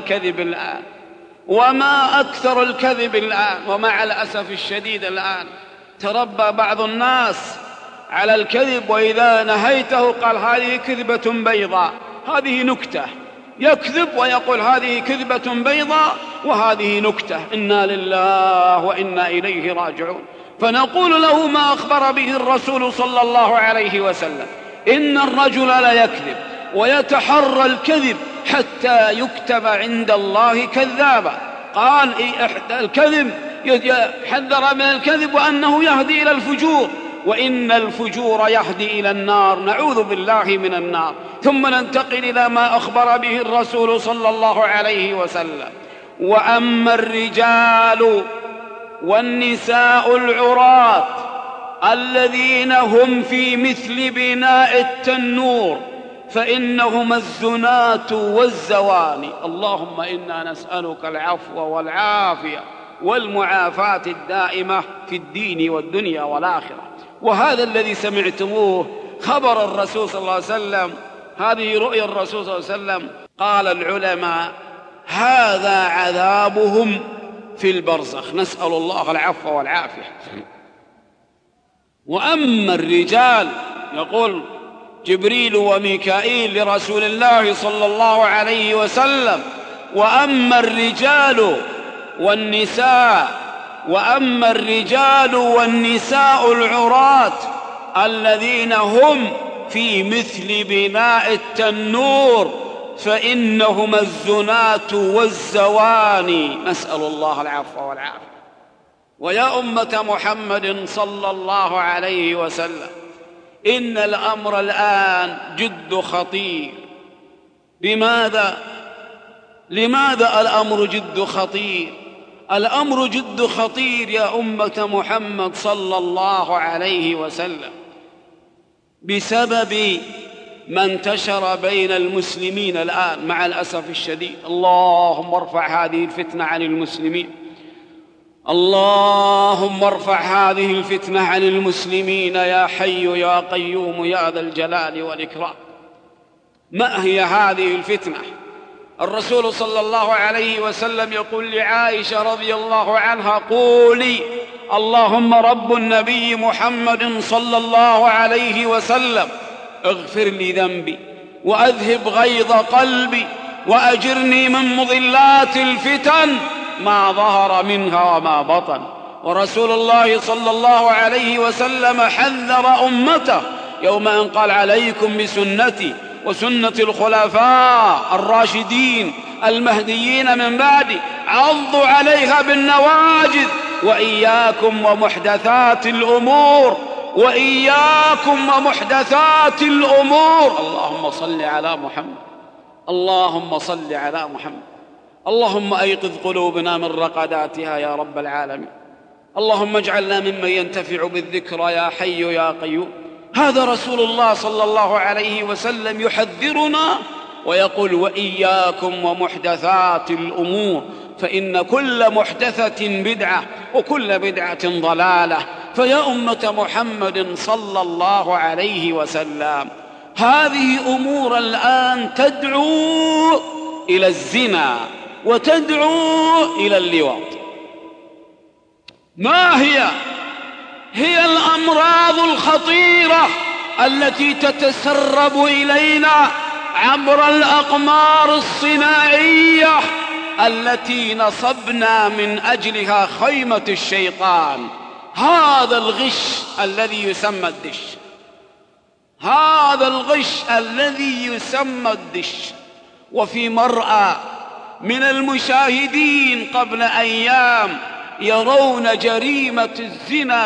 أكثر الكذب الآن. ومع الأسف الشديد الآن تربى بعض الناس على الكذب، وإذا نهيته قال: هذه كذبة بيضاء، هذه نكتة. يكذب ويقول: هذه كذبة بيضاء وهذه نكتة. إنا لله وإنا إليه راجعون. فنقول له ما أخبر به الرسول صلى الله عليه وسلم: إن الرجل ليكذب ويتحرى الكذب حتى يكتب عند الله كذابا. قال: الكذب حذر من الكذب وأنه يهدي إلى الفجور، وإن الفجور يهدي إلى النار، نعوذ بالله من النار. ثم ننتقل إلى ما أخبر به الرسول صلى الله عليه وسلم: وأما الرجال والنساء العراة الذين هم في مثل بناء التنور فإنهما الزنات والزواني. اللهم إنا نسألك العفو والعافية والمعافاة الدائمة في الدين والدنيا والآخرة. وهذا الذي سمعتموه خبر الرسول صلى الله عليه وسلم، هذه رؤيا الرسول صلى الله عليه وسلم. قال العلماء هذا عذابهم في البرزخ، نسأل الله العفو والعافية. وأما الرجال، يقول جبريل وميكائيل لرسول الله صلى الله عليه وسلم: وأما الرجال والنساء العراة الذين هم في مثل بناء التنور فإنهما الزنات والزواني، نسأل الله العفو والعافية. ويا أمة محمد صلى الله عليه وسلم، إن الأمر الآن جد خطير. لماذا الأمر جد خطير؟ الأمر جد خطير يا أمة محمد صلى الله عليه وسلم بسبب ما انتشر بين المسلمين الآن مع الأسف الشديد. اللهم ارفع هذه الفتنة عن المسلمين، اللهم ارفع هذه الفتنة عن المسلمين يا حي يا قيوم يا ذا الجلال والإكرام. ما هي هذه الفتنة؟ الرسول صلى الله عليه وسلم يقول لعائشة رضي الله عنها: قولي اللهم رب النبي محمد صلى الله عليه وسلم اغفر لي ذنبي وأذهب غيظ قلبي وأجرني من مضلات الفتن ما ظهر منها وما بطن. ورسول الله صلى الله عليه وسلم حذر أمته يوم أن قال: عليكم بسنتي وسنة الخلفاء الراشدين المهديين من بعدي، عضوا عليها بالنواجذ، وإياكم ومحدثات الأمور، وإياكم ومحدثات الأمور. اللهم صل على محمد، اللهم صل على محمد. اللهم أيقظ قلوبنا من رقداتها يا رب العالمين. اللهم اجعلنا ممن ينتفع بالذكرى يا حي يا قيوم. هذا رسول الله صلى الله عليه وسلم يحذرنا ويقول: وإياكم ومحدثات الأمور، فإن كل محدثة بدعة وكل بدعة ضلالة. فيا أمة محمد صلى الله عليه وسلم، هذه أمور الآن تدعو إلى الزنا وتدعو إلى اللواط. ما هي الأمراض الخطيرة التي تتسرب إلينا عبر الأقمار الصناعية التي نصبنا من أجلها خيمة الشيطان؟ هذا الغش الذي يسمى الدش، هذا الغش الذي يسمى الدش. وفي مرأى من المشاهدين قبل أيام يرون جريمة الزنا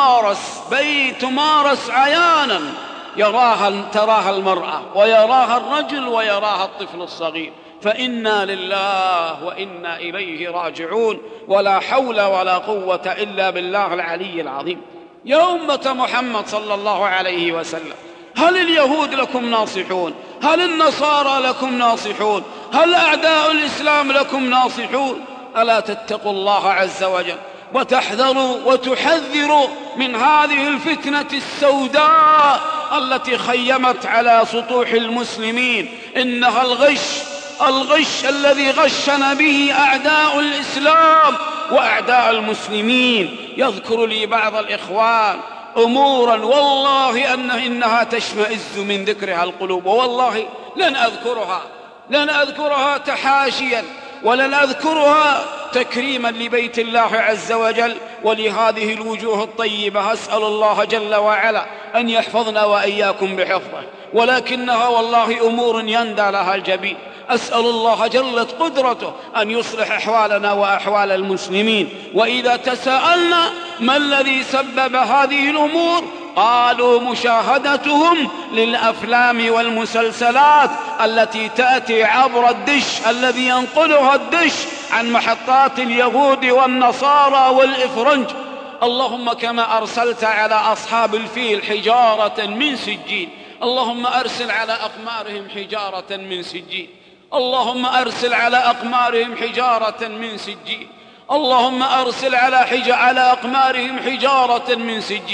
تمارس عيانا، تراها المرأة ويراها الرجل ويراها الطفل الصغير. فإنا لله وإنا إليه راجعون، ولا حول ولا قوة إلا بالله العلي العظيم. يا أمة محمد صلى الله عليه وسلم، هل اليهود لكم ناصحون؟ هل النصارى لكم ناصحون؟ هل أعداء الإسلام لكم ناصحون؟ ألا تتقوا الله عز وجل وتحذروا وتحذروا من هذه الفتنة السوداء التي خيمت على سطوح المسلمين. إنها الغش الذي غشنا به أعداء الإسلام وأعداء المسلمين. يذكر لي بعض الإخوان أمورا والله إنها تشمئز من ذكرها القلوب، والله لن أذكرها تحاشيا، ولن أذكرها تكريما لبيت الله عز وجل ولهذه الوجوه الطيبة. أسأل الله جل وعلا أن يحفظنا وإياكم بحفظه، ولكنها والله أمور يندى لها الجبين. أسأل الله جلت قدرته أن يصلح أحوالنا وأحوال المسلمين. وإذا تساءلنا ما الذي سبب هذه الأمور، قالوا مشاهدتهم للأفلام والمسلسلات التي تأتي عبر الدش الذي ينقلها الدش عن محطات اليهود والنصارى والإفرنج. اللهم كما أرسلت على أصحاب الفيل حجارة من سجيل، اللهم أرسل على أقمارهم حجارة من سجيل، اللهم أرسل على أقمارهم حجارة من سجيل، اللهم أرسل على أقمارهم حجارة من سجيل.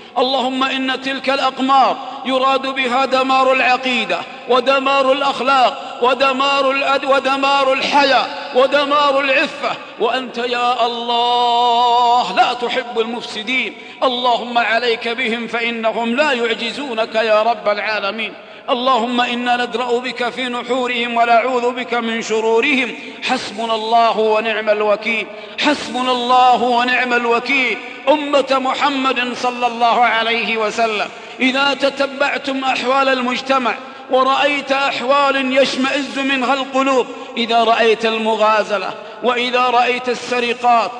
اللهم إن تلك الأقمار يراد بها دمار العقيدة ودمار الأخلاق ودمار الحياة ودمار العفة، وأنت يا الله لا تحب المفسدين. اللهم عليك بهم فإنهم لا يعجزونك يا رب العالمين. اللهم إنا ندرأ بك في نحورهم ونعوذ بك من شرورهم. حسبنا الله ونعم الوكيل، حسبنا الله ونعم الوكيل. أمة محمد صلى الله عليه وسلم، إذا تتبعتم أحوال المجتمع ورأيت أحوال يشمئز منها القلوب، إذا رأيت المغازلة وإذا رأيت السرقات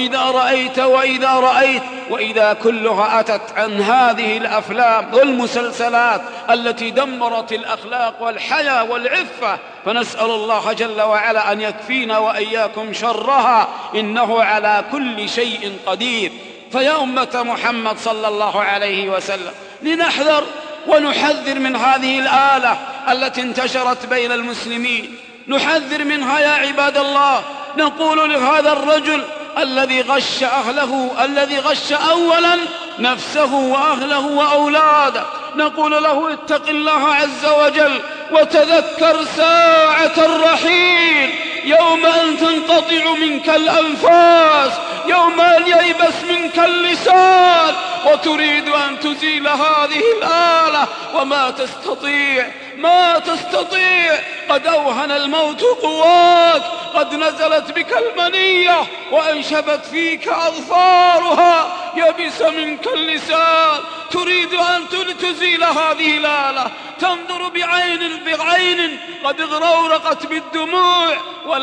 وإذا كلها أتت عن هذه الأفلام والمسلسلات التي دمرت الأخلاق والحياة والعفة، فنسأل الله جل وعلا أن يكفينا وإياكم شرها، إنه على كل شيء قدير. فيا أمة محمد صلى الله عليه وسلم، لنحذر ونحذر من هذه الآلة التي انتشرت بين المسلمين، نحذر منها يا عباد الله. نقول لهذا الرجل الذي غش أهله، الذي غش أولا نفسه وأهله وأولاده، نقول له اتق الله عز وجل وتذكر ساعة الرحيل، يوم أن تنقطع منك الأنفاس، يوم أن ييبس منك اللسان، وتريد أن تزيل هذه الآلة وما تستطيع، ما تستطيع. قد أوهن الموت قواك، قد نزلت بك المنية وأنشبت فيك أظفارها، يبس منك اللسان، تريد أن تزيل هذه الآلة، تنظر بعين قد اغرورقت بالدموع،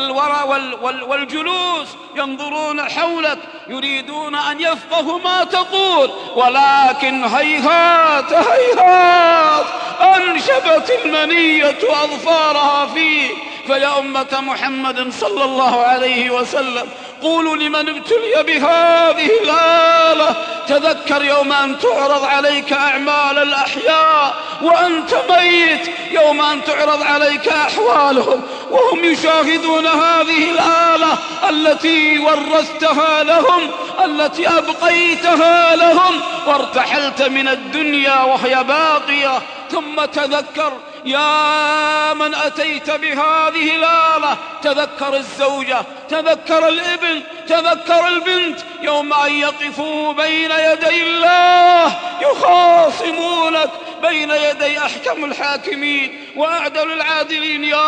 والجلوس ينظرون حولك يريدون أن يفقهوا ما تقول، ولكن هيهات هيهات أنشبت المنية أظفارها فيك. فيا أمة محمد صلى الله عليه وسلم، قولوا لمن ابتلي بهذه الآلة تذكر يوم أن تعرض عليك أعمال الأحياء وأنت ميت، يوم أن تعرض عليك أحوالهم وهم يشاهدون هذه الآلة التي ورثتها لهم، التي أبقيتها لهم وارتحلت من الدنيا وهي باقية. ثم تذكر يا من أتيت بهذه الآلة، تذكر الزوجة، تذكر الابن، تذكر البنت، يوم أن يقفوا بين يدي الله يخاصمونك بين يدي أحكم الحاكمين وأعدل العادلين. يا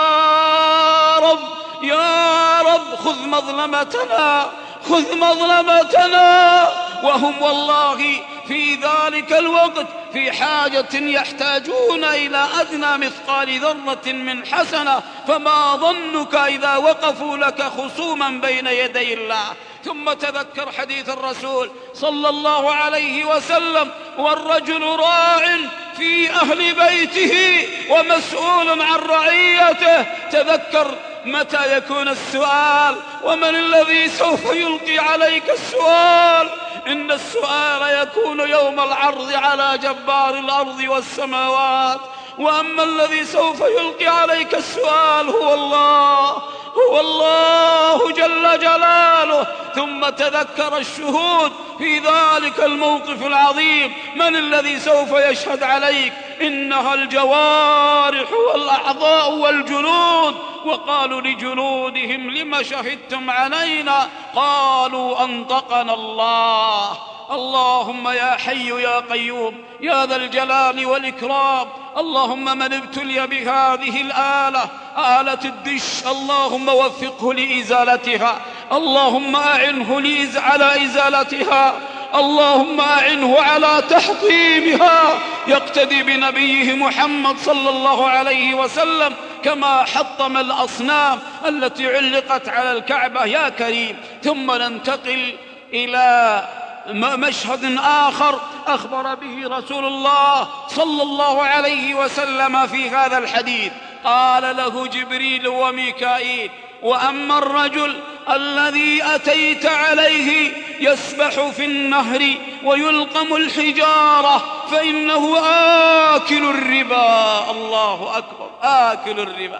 رب يا رب خذ مظلمتنا، خذ مظلمتنا، وهم والله في ذلك الوقت في حاجة يحتاجون إلى أدنى مثقال ذرة من حسنة، فما ظنك إذا وقفوا لك خصوما بين يدي الله. ثم تذكر حديث الرسول صلى الله عليه وسلم، والرجل راع في أهل بيته ومسؤول عن رعيته. تذكر متى يكون السؤال، ومن الذي سوف يلقي عليك السؤال. إن السؤال يكون يوم العرض على جبار الأرض والسماوات، وأما الذي سوف يلقي عليك السؤال هو الله، هو الله جل جلاله. ثم تذكر الشهود في ذلك الموقف العظيم، من الذي سوف يشهد عليك؟ إنها الجوارح والأعضاء والجلود. وقالوا لجلودهم لم شهدتم علينا؟ قالوا أنطقنا الله. اللهم يا حي يا قيوم يا ذا الجلال والإكرام، اللهم من ابتلي بهذه الآلة، آلة الدش، اللهم وفقه لإزالتها، اللهم أعنه على إزالتها، اللهم أعنه على تحطيمها، يقتدي بنبيه محمد صلى الله عليه وسلم كما حطم الأصنام التي علقت على الكعبة يا كريم. ثم ننتقل إلى مشهد آخر أخبر به رسول الله صلى الله عليه وسلم في هذا الحديث. قال له جبريل وميكائيل: وأما الرجل الذي أتيت عليه يسبح في النهر ويلقم الحجارة فإنه آكل الربا. الله أكبر، آكل الربا.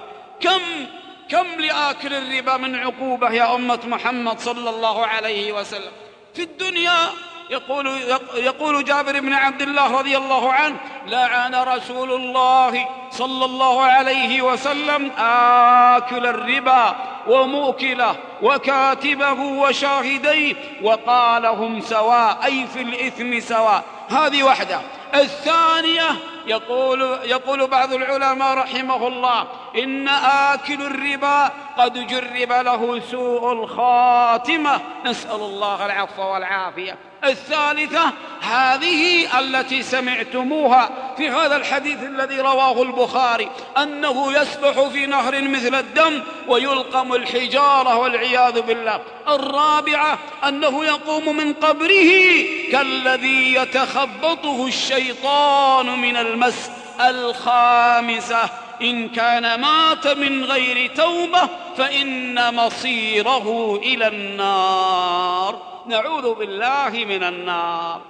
كم لآكل الربا من عقوبة يا أمة محمد صلى الله عليه وسلم. في الدنيا يقول جابر بن عبد الله رضي الله عنه: لعن رسول الله صلى الله عليه وسلم آكل الربا وموكله وكاتبه وشاهديه وقال هم سواء، أي في الإثم سواء. هذه واحدة. الثانية يقول بعض العلماء رحمه الله: إن آكل الربا قد جرب له سوء الخاتمة، نسأل الله العفو والعافية. الثالثة هذه التي سمعتموها في هذا الحديث الذي رواه البخاري، أنه يسبح في نهر مثل الدم ويلقم الحجارة والعياذ بالله. الرابعة أنه يقوم من قبره كالذي يتخبطه الشيطان من المس. الخامسة إن كان مات من غير توبة فإن مصيره إلى النار، نعوذ بالله من النار.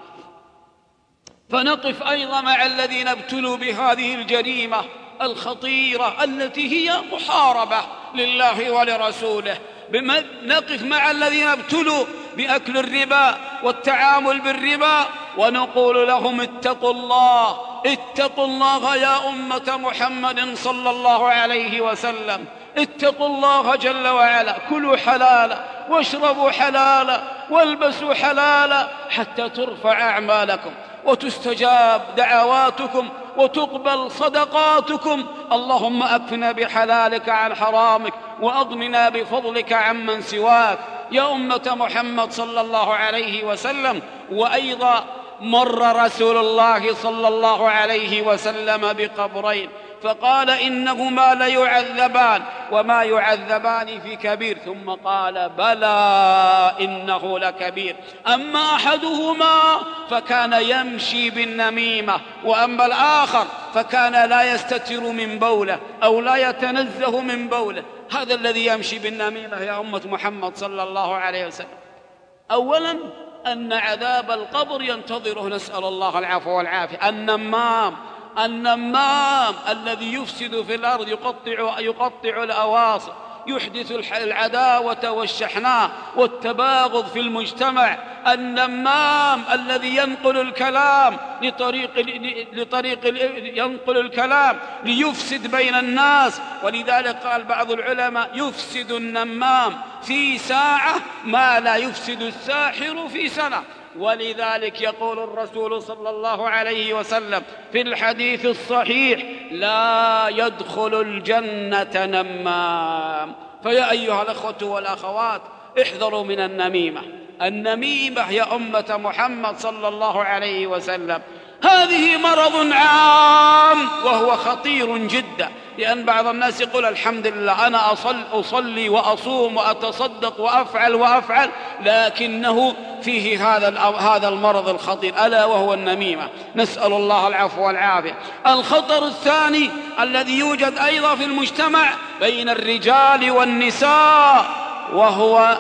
فنقف أيضا مع الذين ابتلوا بهذه الجريمة الخطيرة التي هي محاربة لله ولرسوله. نقف مع الذين ابتلوا بأكل الربا والتعامل بالربا ونقول لهم: اتقوا الله، اتقوا الله يا أمة محمد صلى الله عليه وسلم، اتقوا الله جل وعلا، كلوا حلالا واشربوا حلالا والبسوا حلالا حتى ترفع أعمالكم وتستجاب دعواتكم وتقبل صدقاتكم. اللهم أكفنا بحلالك عن حرامك وأغننا بفضلك عمن سواك يا أمة محمد صلى الله عليه وسلم. وأيضا مر رسول الله صلى الله عليه وسلم بقبرين فقال: إنهما ليعذبان وما يعذبان في كبير، ثم قال: بلى إنه لكبير. أما أحدهما فكان يمشي بالنميمة، وأما الآخر فكان لا يستتر من بوله أو لا يتنزه من بوله. هذا الذي يمشي بالنميمة يا أمة محمد صلى الله عليه وسلم، أولا أن عذاب القبر ينتظره، نسأل الله العفو والعافية. النمام الذي يفسد في الأرض، يقطع الأواصر، يحدث العداوة والشحناء والتباغض في المجتمع. النمام الذي ينقل الكلام ينقل الكلام ليفسد بين الناس. ولذلك قال بعض العلماء: يفسد النمام في ساعة ما لا يفسد الساحر في سنة. ولذلك يقول الرسول صلى الله عليه وسلم في الحديث الصحيح: لا يدخل الجنة نمام. فيا أيها الأخوة والأخوات، احذروا من النميمة يا أمة محمد صلى الله عليه وسلم. هذه مرض عام وهو خطير جدا، لأن بعض الناس يقول: الحمد لله أنا أصلي وأصوم وأتصدق وأفعل، لكنه فيه هذا المرض الخطير ألا وهو النميمة، نسأل الله العفو والعافية. الخطر الثاني الذي يوجد أيضا في المجتمع بين الرجال والنساء وهو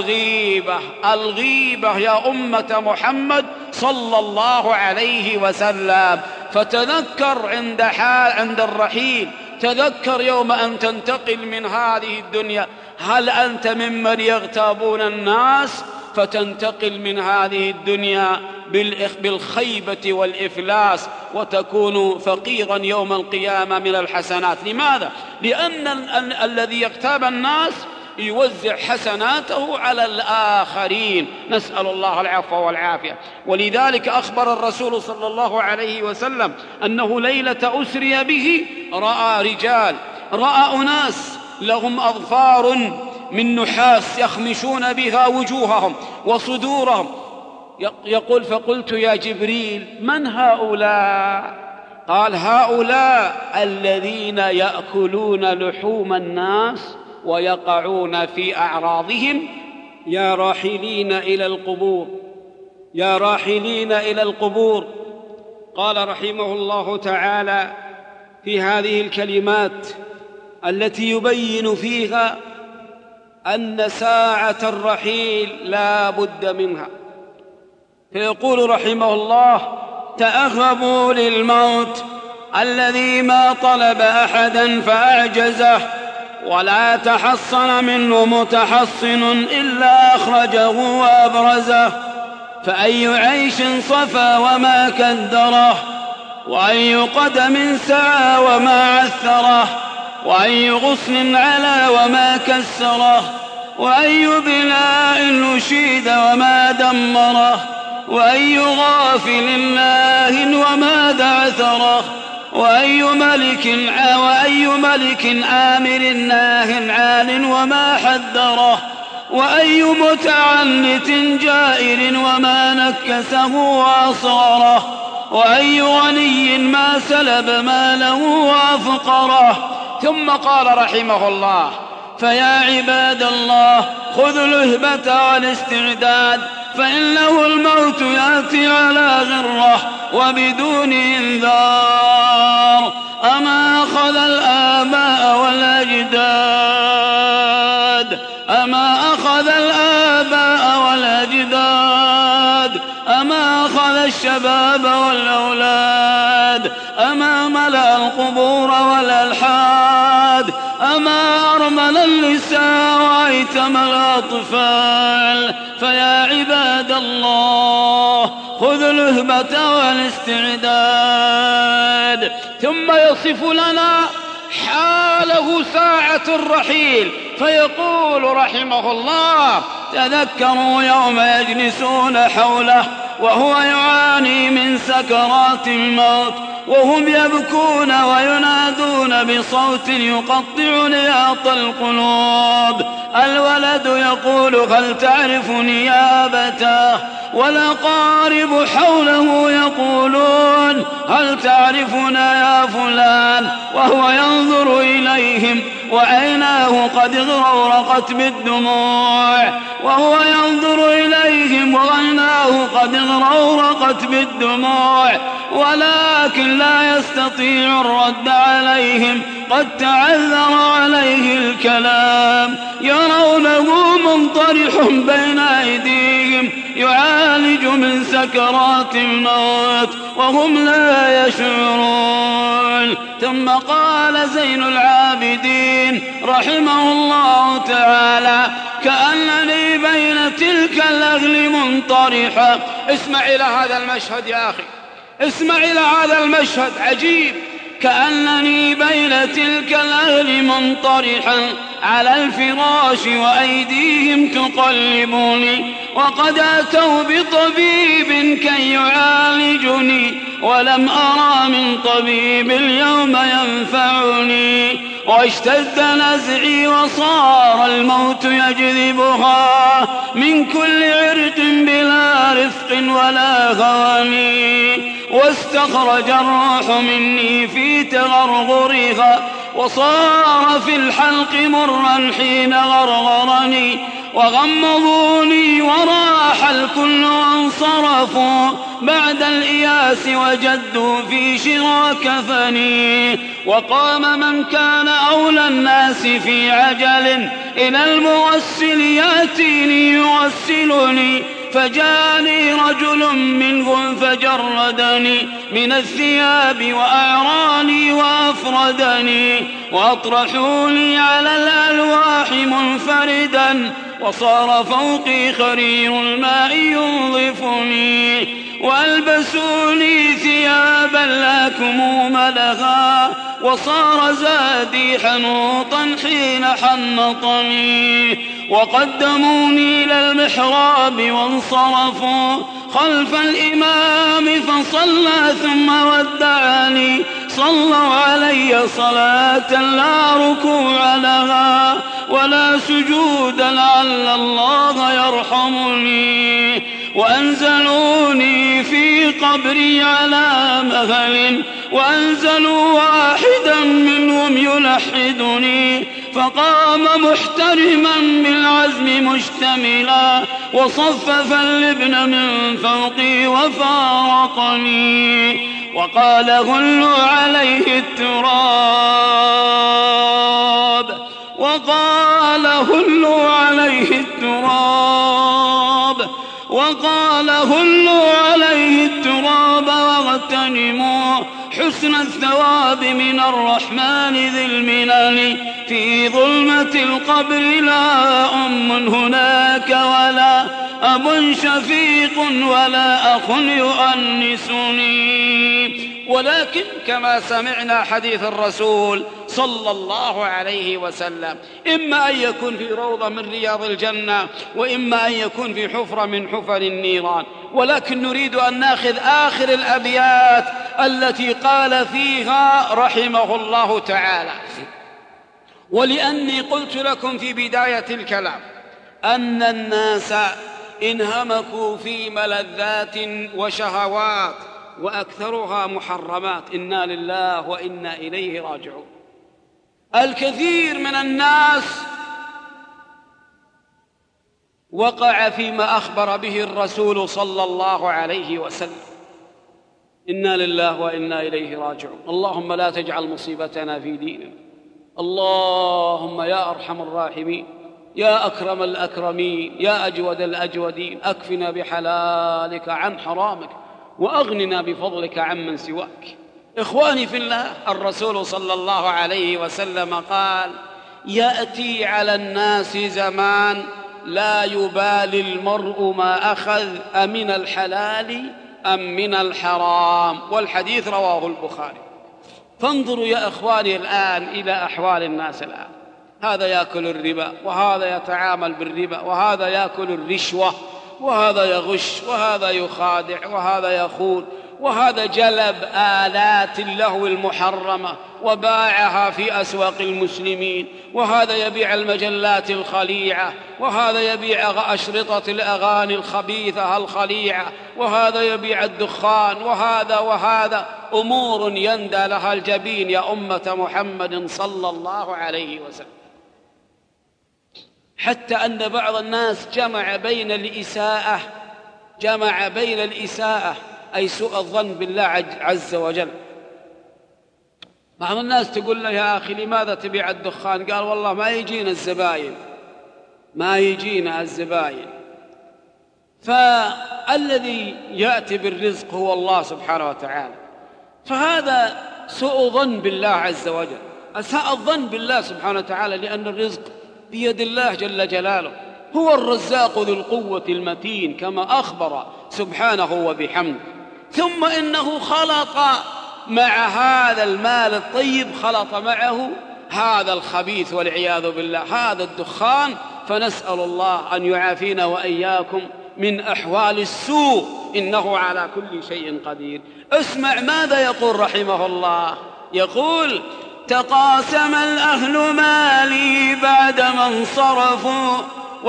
الغيبة يا أمة محمد صلى الله عليه وسلم. فتذكر عند الرحيل، تذكر يوم أن تنتقل من هذه الدنيا، هل أنت ممن يغتابون الناس فتنتقل من هذه الدنيا بالخيبة والإفلاس وتكون فقيرا يوم القيامة من الحسنات؟ لماذا؟ لأن الذي يغتاب الناس يوزع حسناته على الآخرين، نسأل الله العفو والعافية. ولذلك أخبر الرسول صلى الله عليه وسلم أنه ليلة أسري به رأى أناس لهم أظفار من نحاس يخمشون بها وجوههم وصدورهم. يقول: فقلت يا جبريل من هؤلاء؟ قال: هؤلاء الذين يأكلون لحوم الناس ويقعون في أعراضهم، يا راحلين إلى القبور. قال رحمه الله تعالى في هذه الكلمات التي يبين فيها أن ساعة الرحيل لا بد منها، فيقول رحمه الله: تأهبوا للموت الذي ما طلب أحدا فأعجزه، ولا تحصن منه متحصن إلا أخرجه وأبرزه، فأي عيش صفى وما كدره، وأي قدم سعى وما عثره، وأي غصن علا وما كسره، وأي بناء نشيد وما دمره، وأي غافل لاه وما دعثره، وأي ملك آمر ناه عال وما حذره، وأي متعنت جائر وما نكسه وأصغره، وأي غني ما سلب ماله وأفقره. ثم قال رحمه الله: فيا عباد الله خذوا الإهبة والاستعداد، فإنه الموت يأتي على غرة وبدون إنذار. أما أخذ الآباء والأجداد، أما أخذ الشباب والأولاد، أما ملأ القبور والألحاد، أما أرمل النساء وأيتم الأطفال. فيا عباد الله خذوا الإهبة والاستعداد. ثم يصف لنا حاله ساعة الرحيل فيقول رحمه الله: تذكروا يوم يجلسون حوله وهو يعاني من سكرات الموت، وهم يبكون وينادون بصوت يقطع نياط القلوب. الولد يقول: هل تعرفني يا أبتاه؟ والأقارب حوله يقولون: هل تعرفنا يا فلان؟ وهو ينظر إليهم وعيناه قد اغرقت بالدموع، ولكن لا يستطيع الرد عليهم، قد تعذر عليه الكلام. يرونه منطرح بين أيديهم يعالج من سكرات الموت وهم لا يشعرون. ثم قال زين العابدين رحمه الله تعالى: كأنني بين تلك الأغل منطرحة. اسمع إلى هذا المشهد يا أخي، اسمع إلى هذا المشهد عجيب. كأنني بين تلك الأهل منطرحا على الفراش وأيديهم تقلبني، وقد أتوا بطبيب كي يعالجني، ولم أرى من طبيب اليوم ينفعني. واشتد نزعي وصار الموت يجذبها من كل عرق بلا رفق ولا غواني، واستخرج الروح مني في تغرغرها، وصار في الحلق مرا حين غرغرني، وغمضوني وراح الكل وانصرفوا بعد الإياس وجدوا في شرى كفني. وقام من كان أولى الناس في عجل إلى المغسل يأتيني يغسلني، فجاءني رجل منهم فجردني من الثياب وأعراني وأفردني، وأطرحوني على الألواح منفردا، وصار فوقي خرير الماء ينظفني، وألبسوني ثيابا لا كموم لها، وصار زادي حنوطا حين حنطني. وقدموني إلى المحراب وانصرفوا خلف الإمام فصلى ثم ودعني، صلوا علي صلاة لا ركوع لها ولا سجود لعل الله يرحمني. وأنزلوني في قبري على مهل، وأنزلوا واحدا منهم يلحدني، فقام محترما بالعزم مشتملا، وصفف اللبن من فوقي وفارقني، وقال غلوا عليه التراب، وقال هلوا عليه التراب، وقال هلوا عليه التراب واغتنموا حسن الثواب من الرحمن ذي المنن. في ظلمة القبر لا أم هناك ولا أب شفيق ولا أخ يؤنسني. ولكن كما سمعنا حديث الرسول صلى الله عليه وسلم، إما أن يكون في روضة من رياض الجنة، وإما أن يكون في حفرة من حفر النيران. ولكن نريد أن نأخذ آخر الأبيات التي قال فيها رحمه الله تعالى: ولأني قلت لكم في بداية الكلام أن الناس انهمكوا في ملذات وشهوات وأكثرها محرمات، إنا لله وإنا إليه راجعون. الكثير من الناس وقع فيما أخبر به الرسول صلى الله عليه وسلم، إنا لله وإنا إليه راجعون. اللهم لا تجعل مصيبتنا في ديننا، اللهم يا أرحم الراحمين، يا أكرم الأكرمين، يا أجود الأجودين، أكفنا بحلالك عن حرامك، وأغننا بفضلك عمن سواك. إخواني في الله، الرسول صلى الله عليه وسلم قال: يأتي على الناس زمان لا يبالي المرء ما أخذ أمن الحلال أم من الحرام، والحديث رواه البخاري. فانظروا يا إخواني الآن إلى أحوال الناس الآن، هذا يأكل الربا، وهذا يتعامل بالربا، وهذا يأكل الرشوة، وهذا يغش، وهذا يخادع، وهذا يخون، وهذا جلب آلات اللهو المحرمة وباعها في أسواق المسلمين، وهذا يبيع المجلات الخليعة، وهذا يبيع أشرطة الأغاني الخبيثة الخليعة، وهذا يبيع الدخان، وهذا أمور يندى لها الجبين يا أمة محمد صلى الله عليه وسلم. حتى أن بعض الناس جمع بين الإساءة أي سوء الظن بالله عز وجل. بعض الناس تقول له: يا أخي لماذا تبيع الدخان؟ قال: والله ما يجينا الزباين. فالذي يأتي بالرزق هو الله سبحانه وتعالى، فهذا سوء ظن بالله عز وجل، أساء الظن بالله سبحانه وتعالى، لأن الرزق بيد الله جل جلاله، هو الرزاق ذو القوة المتين كما أخبر سبحانه وبحمده. ثم إنه خلط مع هذا المال الطيب، خلط معه هذا الخبيث والعياذ بالله، هذا الدخان. فنسأل الله أن يعافينا وإياكم من أحوال السوء، إنه على كل شيء قدير. اسمع ماذا يقول رحمه الله، يقول: تقاسم الأهل مالي بعدما انصرفوا،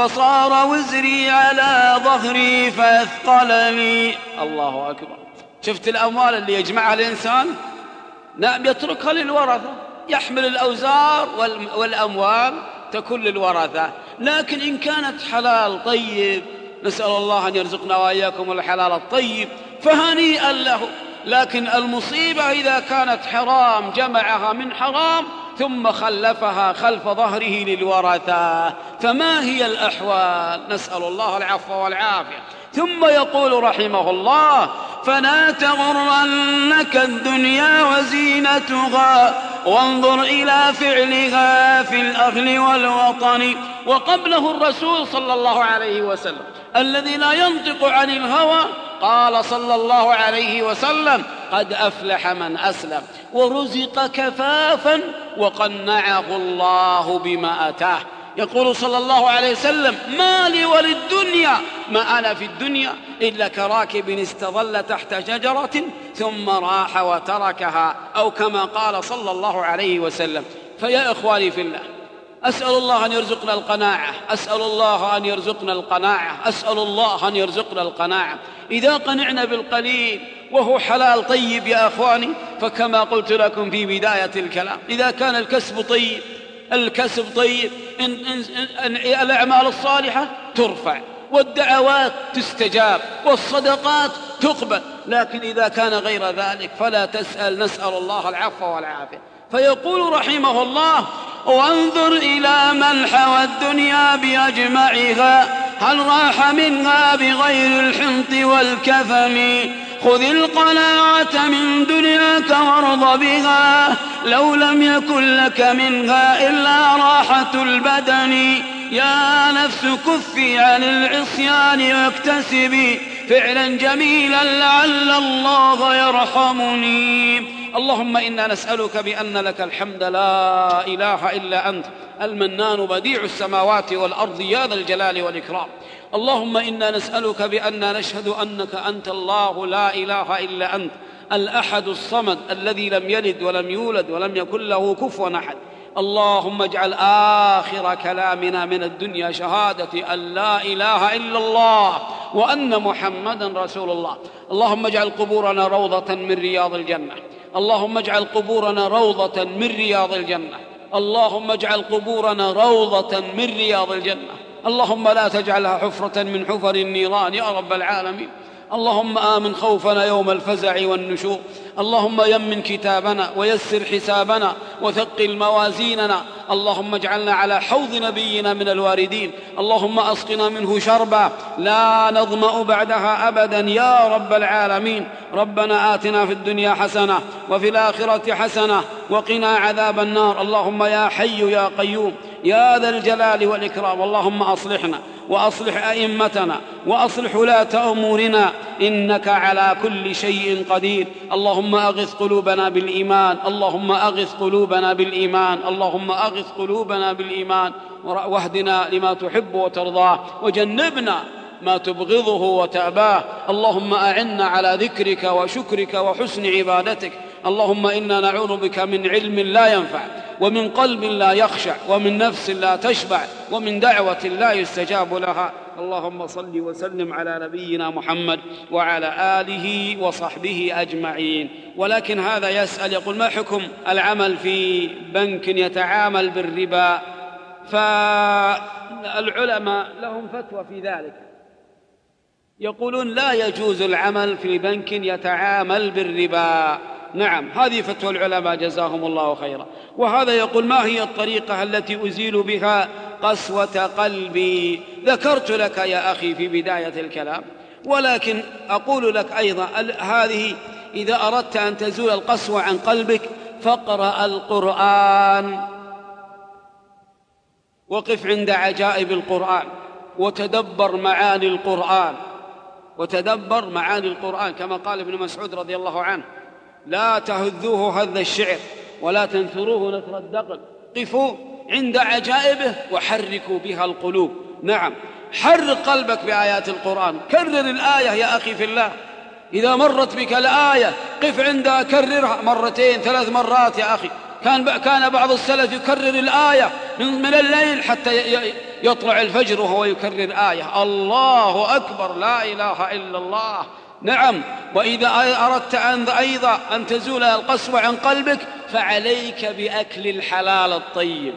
وصار وزري على ظهري فأثقلني. الله أكبر. شفت الأموال اللي يجمعها الإنسان؟ نعم، يتركها للورثة، يحمل الأوزار والأموال تكون للورثة. لكن إن كانت حلال طيب، نسأل الله أن يرزقنا وإياكم الحلال الطيب، فهنيئا له. لكن المصيبة إذا كانت حرام، جمعها من حرام ثم خلفها خلف ظهره للورثة، فما هي الأحوال؟ نسأل الله العفو والعافية. ثم يقول رحمه الله: فلا تغرنك الدنيا وزينتها، وانظر إلى فعلها في الأهل والوطن. وقبله الرسول صلى الله عليه وسلم الذي لا ينطق عن الهوى قال صلى الله عليه وسلم: قد أفلح من أسلم ورزق كفافا وقنعه الله بما أتاه. يقول صلى الله عليه وسلم: ما لي وللدنيا، ما أنا في الدنيا إلا كراكب استظل تحت شجرة ثم راح وتركها، أو كما قال صلى الله عليه وسلم. فيا إخواني في الله، أسأل الله أن يرزقنا القناعة، أسأل الله أن يرزقنا القناعة، أسأل الله أن يرزقنا القناعة. إذا قنعنا بالقليل وهو حلال طيب يا أخواني، فكما قلت لكم في بداية الكلام، إذا كان الكسب طيب، الأعمال الصالحة ترفع، والدعوات تستجاب، والصدقات تقبل. لكن إذا كان غير ذلك فلا تسأل، نسأل الله العفو والعافية. فيقول رحمه الله: وانظر إلى من حوى الدنيا بأجمعها، هل راح منها بغير الحنط والكفن. خذ القناعة من دنياك وارض بها، لو لم يكن لك منها إلا راحة البدن. يا نفس كفي عن العصيان واكتسبي فعلا جميلا لعل الله يرحمني. اللهم إنا نسألك بأن لك الحمد لا إله إلا أنت المنان بديع السماوات والأرض يا ذا الجلال والإكرام. اللهم إنا نسألك بأن نشهد أنك أنت الله لا إله إلا أنت الأحد الصمد الذي لم يلد ولم يولد ولم يكن له كفوا أحد. اللهم اجعل آخر كلامنا من الدنيا شهادة أن لا إله إلا الله وأن محمدا رسول الله. اللهم اجعل قبورنا روضة من رياض الجنة. اللهم اجعل قبورنا روضة من رياض الجنة. اللهم اجعل قبورنا روضة من رياض الجنة. اللهم لا تجعلها حفرة من حفر النيران يا رب العالمين. اللهم آمن خوفنا يوم الفزع والنشور. اللهم يمن كتابنا ويسر حسابنا وثقل موازيننا. اللهم اجعلنا على حوض نبينا من الواردين. اللهم أسقنا منه شربا لا نظمأ بعدها أبدا يا رب العالمين. ربنا آتنا في الدنيا حسنة وفي الآخرة حسنة وقنا عذاب النار. اللهم يا حي يا قيوم يا ذا الجلال والإكرام اللهم أصلحنا وأصلح أئمتنا وأصلح ولاة أمورنا إنك على كل شيء قدير. اللهم أغث قلوبنا بالإيمان. اللهم أغث قلوبنا بالإيمان. اللهم أغث قلوبنا بالإيمان واهدنا لما تحب وترضاه وجنبنا ما تبغضه وتأباه. اللهم أعنا على ذكرك وشكرك وحسن عبادتك. اللهم إنا نعوذ بك من علم لا ينفع ومن قلب لا يخشع ومن نفس لا تشبع ومن دعوة لا يستجاب لها. اللهم صل وسلم على نبينا محمد وعلى آله وصحبه أجمعين. ولكن هذا يسأل يقول ما حكم العمل في بنك يتعامل بالربا؟ فالعلماء لهم فتوى في ذلك، يقولون لا يجوز العمل في بنك يتعامل بالربا. نعم هذه فتوى العلماء جزاهم الله خيرا. وهذا يقول ما هي الطريقة التي أزيل بها قسوة قلبي؟ ذكرت لك يا أخي في بداية الكلام، ولكن أقول لك أيضا هذه إذا أردت أن تزول القسوة عن قلبك فاقرأ القرآن، وقف عند عجائب القرآن وتدبر معاني القرآن، وتدبر معاني القرآن كما قال ابن مسعود رضي الله عنه لا تهذوه هذ الشعر ولا تنثروه نثر الدقل، قفوا عند عجائبه وحركوا بها القلوب. نعم حرك قلبك بآيات القرآن، كرر الآية يا أخي في الله. إذا مرت بك الآية قف عندها كررها مرتين 3 مرات يا أخي. كان بعض السلف يكرر الآية من الليل حتى يطلع الفجر وهو يكرر آية. الله أكبر لا إله إلا الله. نعم وإذا أردت أيضا أن تزول القسوة عن قلبك فعليك بأكل الحلال الطيب.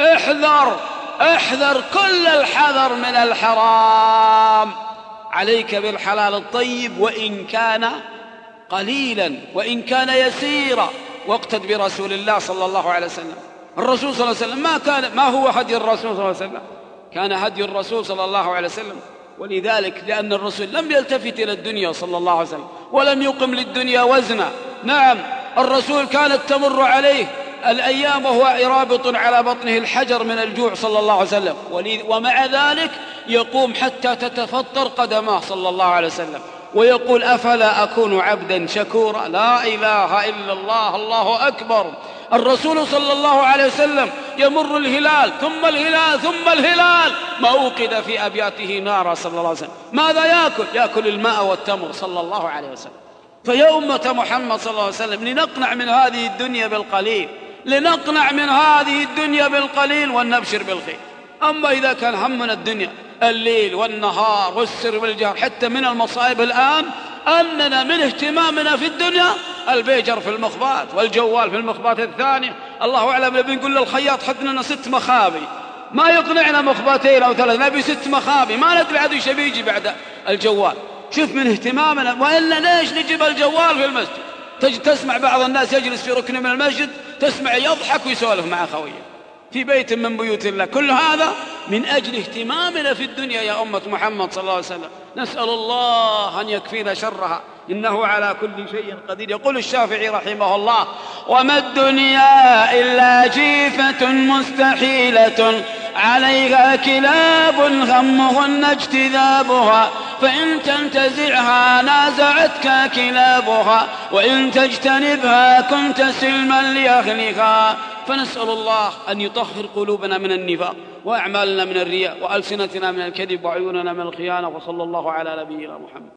احذر كل الحذر من الحرام. عليك بالحلال الطيب وإن كان قليلا وإن كان يسيرا، واقتد برسول الله صلى الله عليه وسلم. الرسول صلى الله عليه وسلم ما هو هدي الرسول صلى الله عليه وسلم؟ كان هدي الرسول صلى الله عليه وسلم. ولذلك لأن الرسول لم يلتفت إلى الدنيا صلى الله عليه وسلم ولم يقم للدنيا وزنا. نعم الرسول كانت تمر عليه الأيام وهو رابط على بطنه الحجر من الجوع صلى الله عليه وسلم، ومع ذلك يقوم حتى تتفطر قدماه صلى الله عليه وسلم ويقول أفلا أكون عبدا شكورا. لا إله إلا الله. الله أكبر. الرسول صلى الله عليه وسلم يمر الهلال ثم الهلال ثم الهلال ما أوقد في أبياته نارا صلى الله عليه وسلم. ماذا يأكل الماء والتمر صلى الله عليه وسلم. فيا أمة محمد صلى الله عليه وسلم لنقنع من هذه الدنيا بالقليل، لنقنع من هذه الدنيا بالقليل ونبشر بالخير. أما إذا كان همنا الدنيا الليل والنهار والسر والجهر حتى من المصائب الآن أننا من اهتمامنا في الدنيا البيجر في المخبات والجوال في المخبات الثانية. الله أعلم بنقول للخياط حط لنا 6 مخابي، ما يقنعنا مخبتين أو 3، نبي 6 مخابي، ما ندري عاد ايش بيجي بعد الجوال. شوف من اهتمامنا. وإلا ليش نجيب الجوال في المسجد؟ تسمع بعض الناس يجلس في ركن من المسجد تسمع يضحك ويسولف مع خويه في بيت من بيوت الله. كل هذا من أجل اهتمامنا في الدنيا يا أمة محمد صلى الله عليه وسلم. نسأل الله أن يكفينا شرها إنه على كل شيء قدير. يقول الشافعي رحمه الله وما الدنيا إلا جيفة مستحيلة عليها كلاب غمهن اجتذابها، فإن تنتزعها نازعتك كلابها، وإن تجتنبها كنت سلما لأهلها. فنسأل الله أن يطهر قلوبنا من النفاق، وأعمالنا من الرياء، وألسنتنا من الكذب، وعيوننا من الخيانة. وصلى الله على نبينا محمد.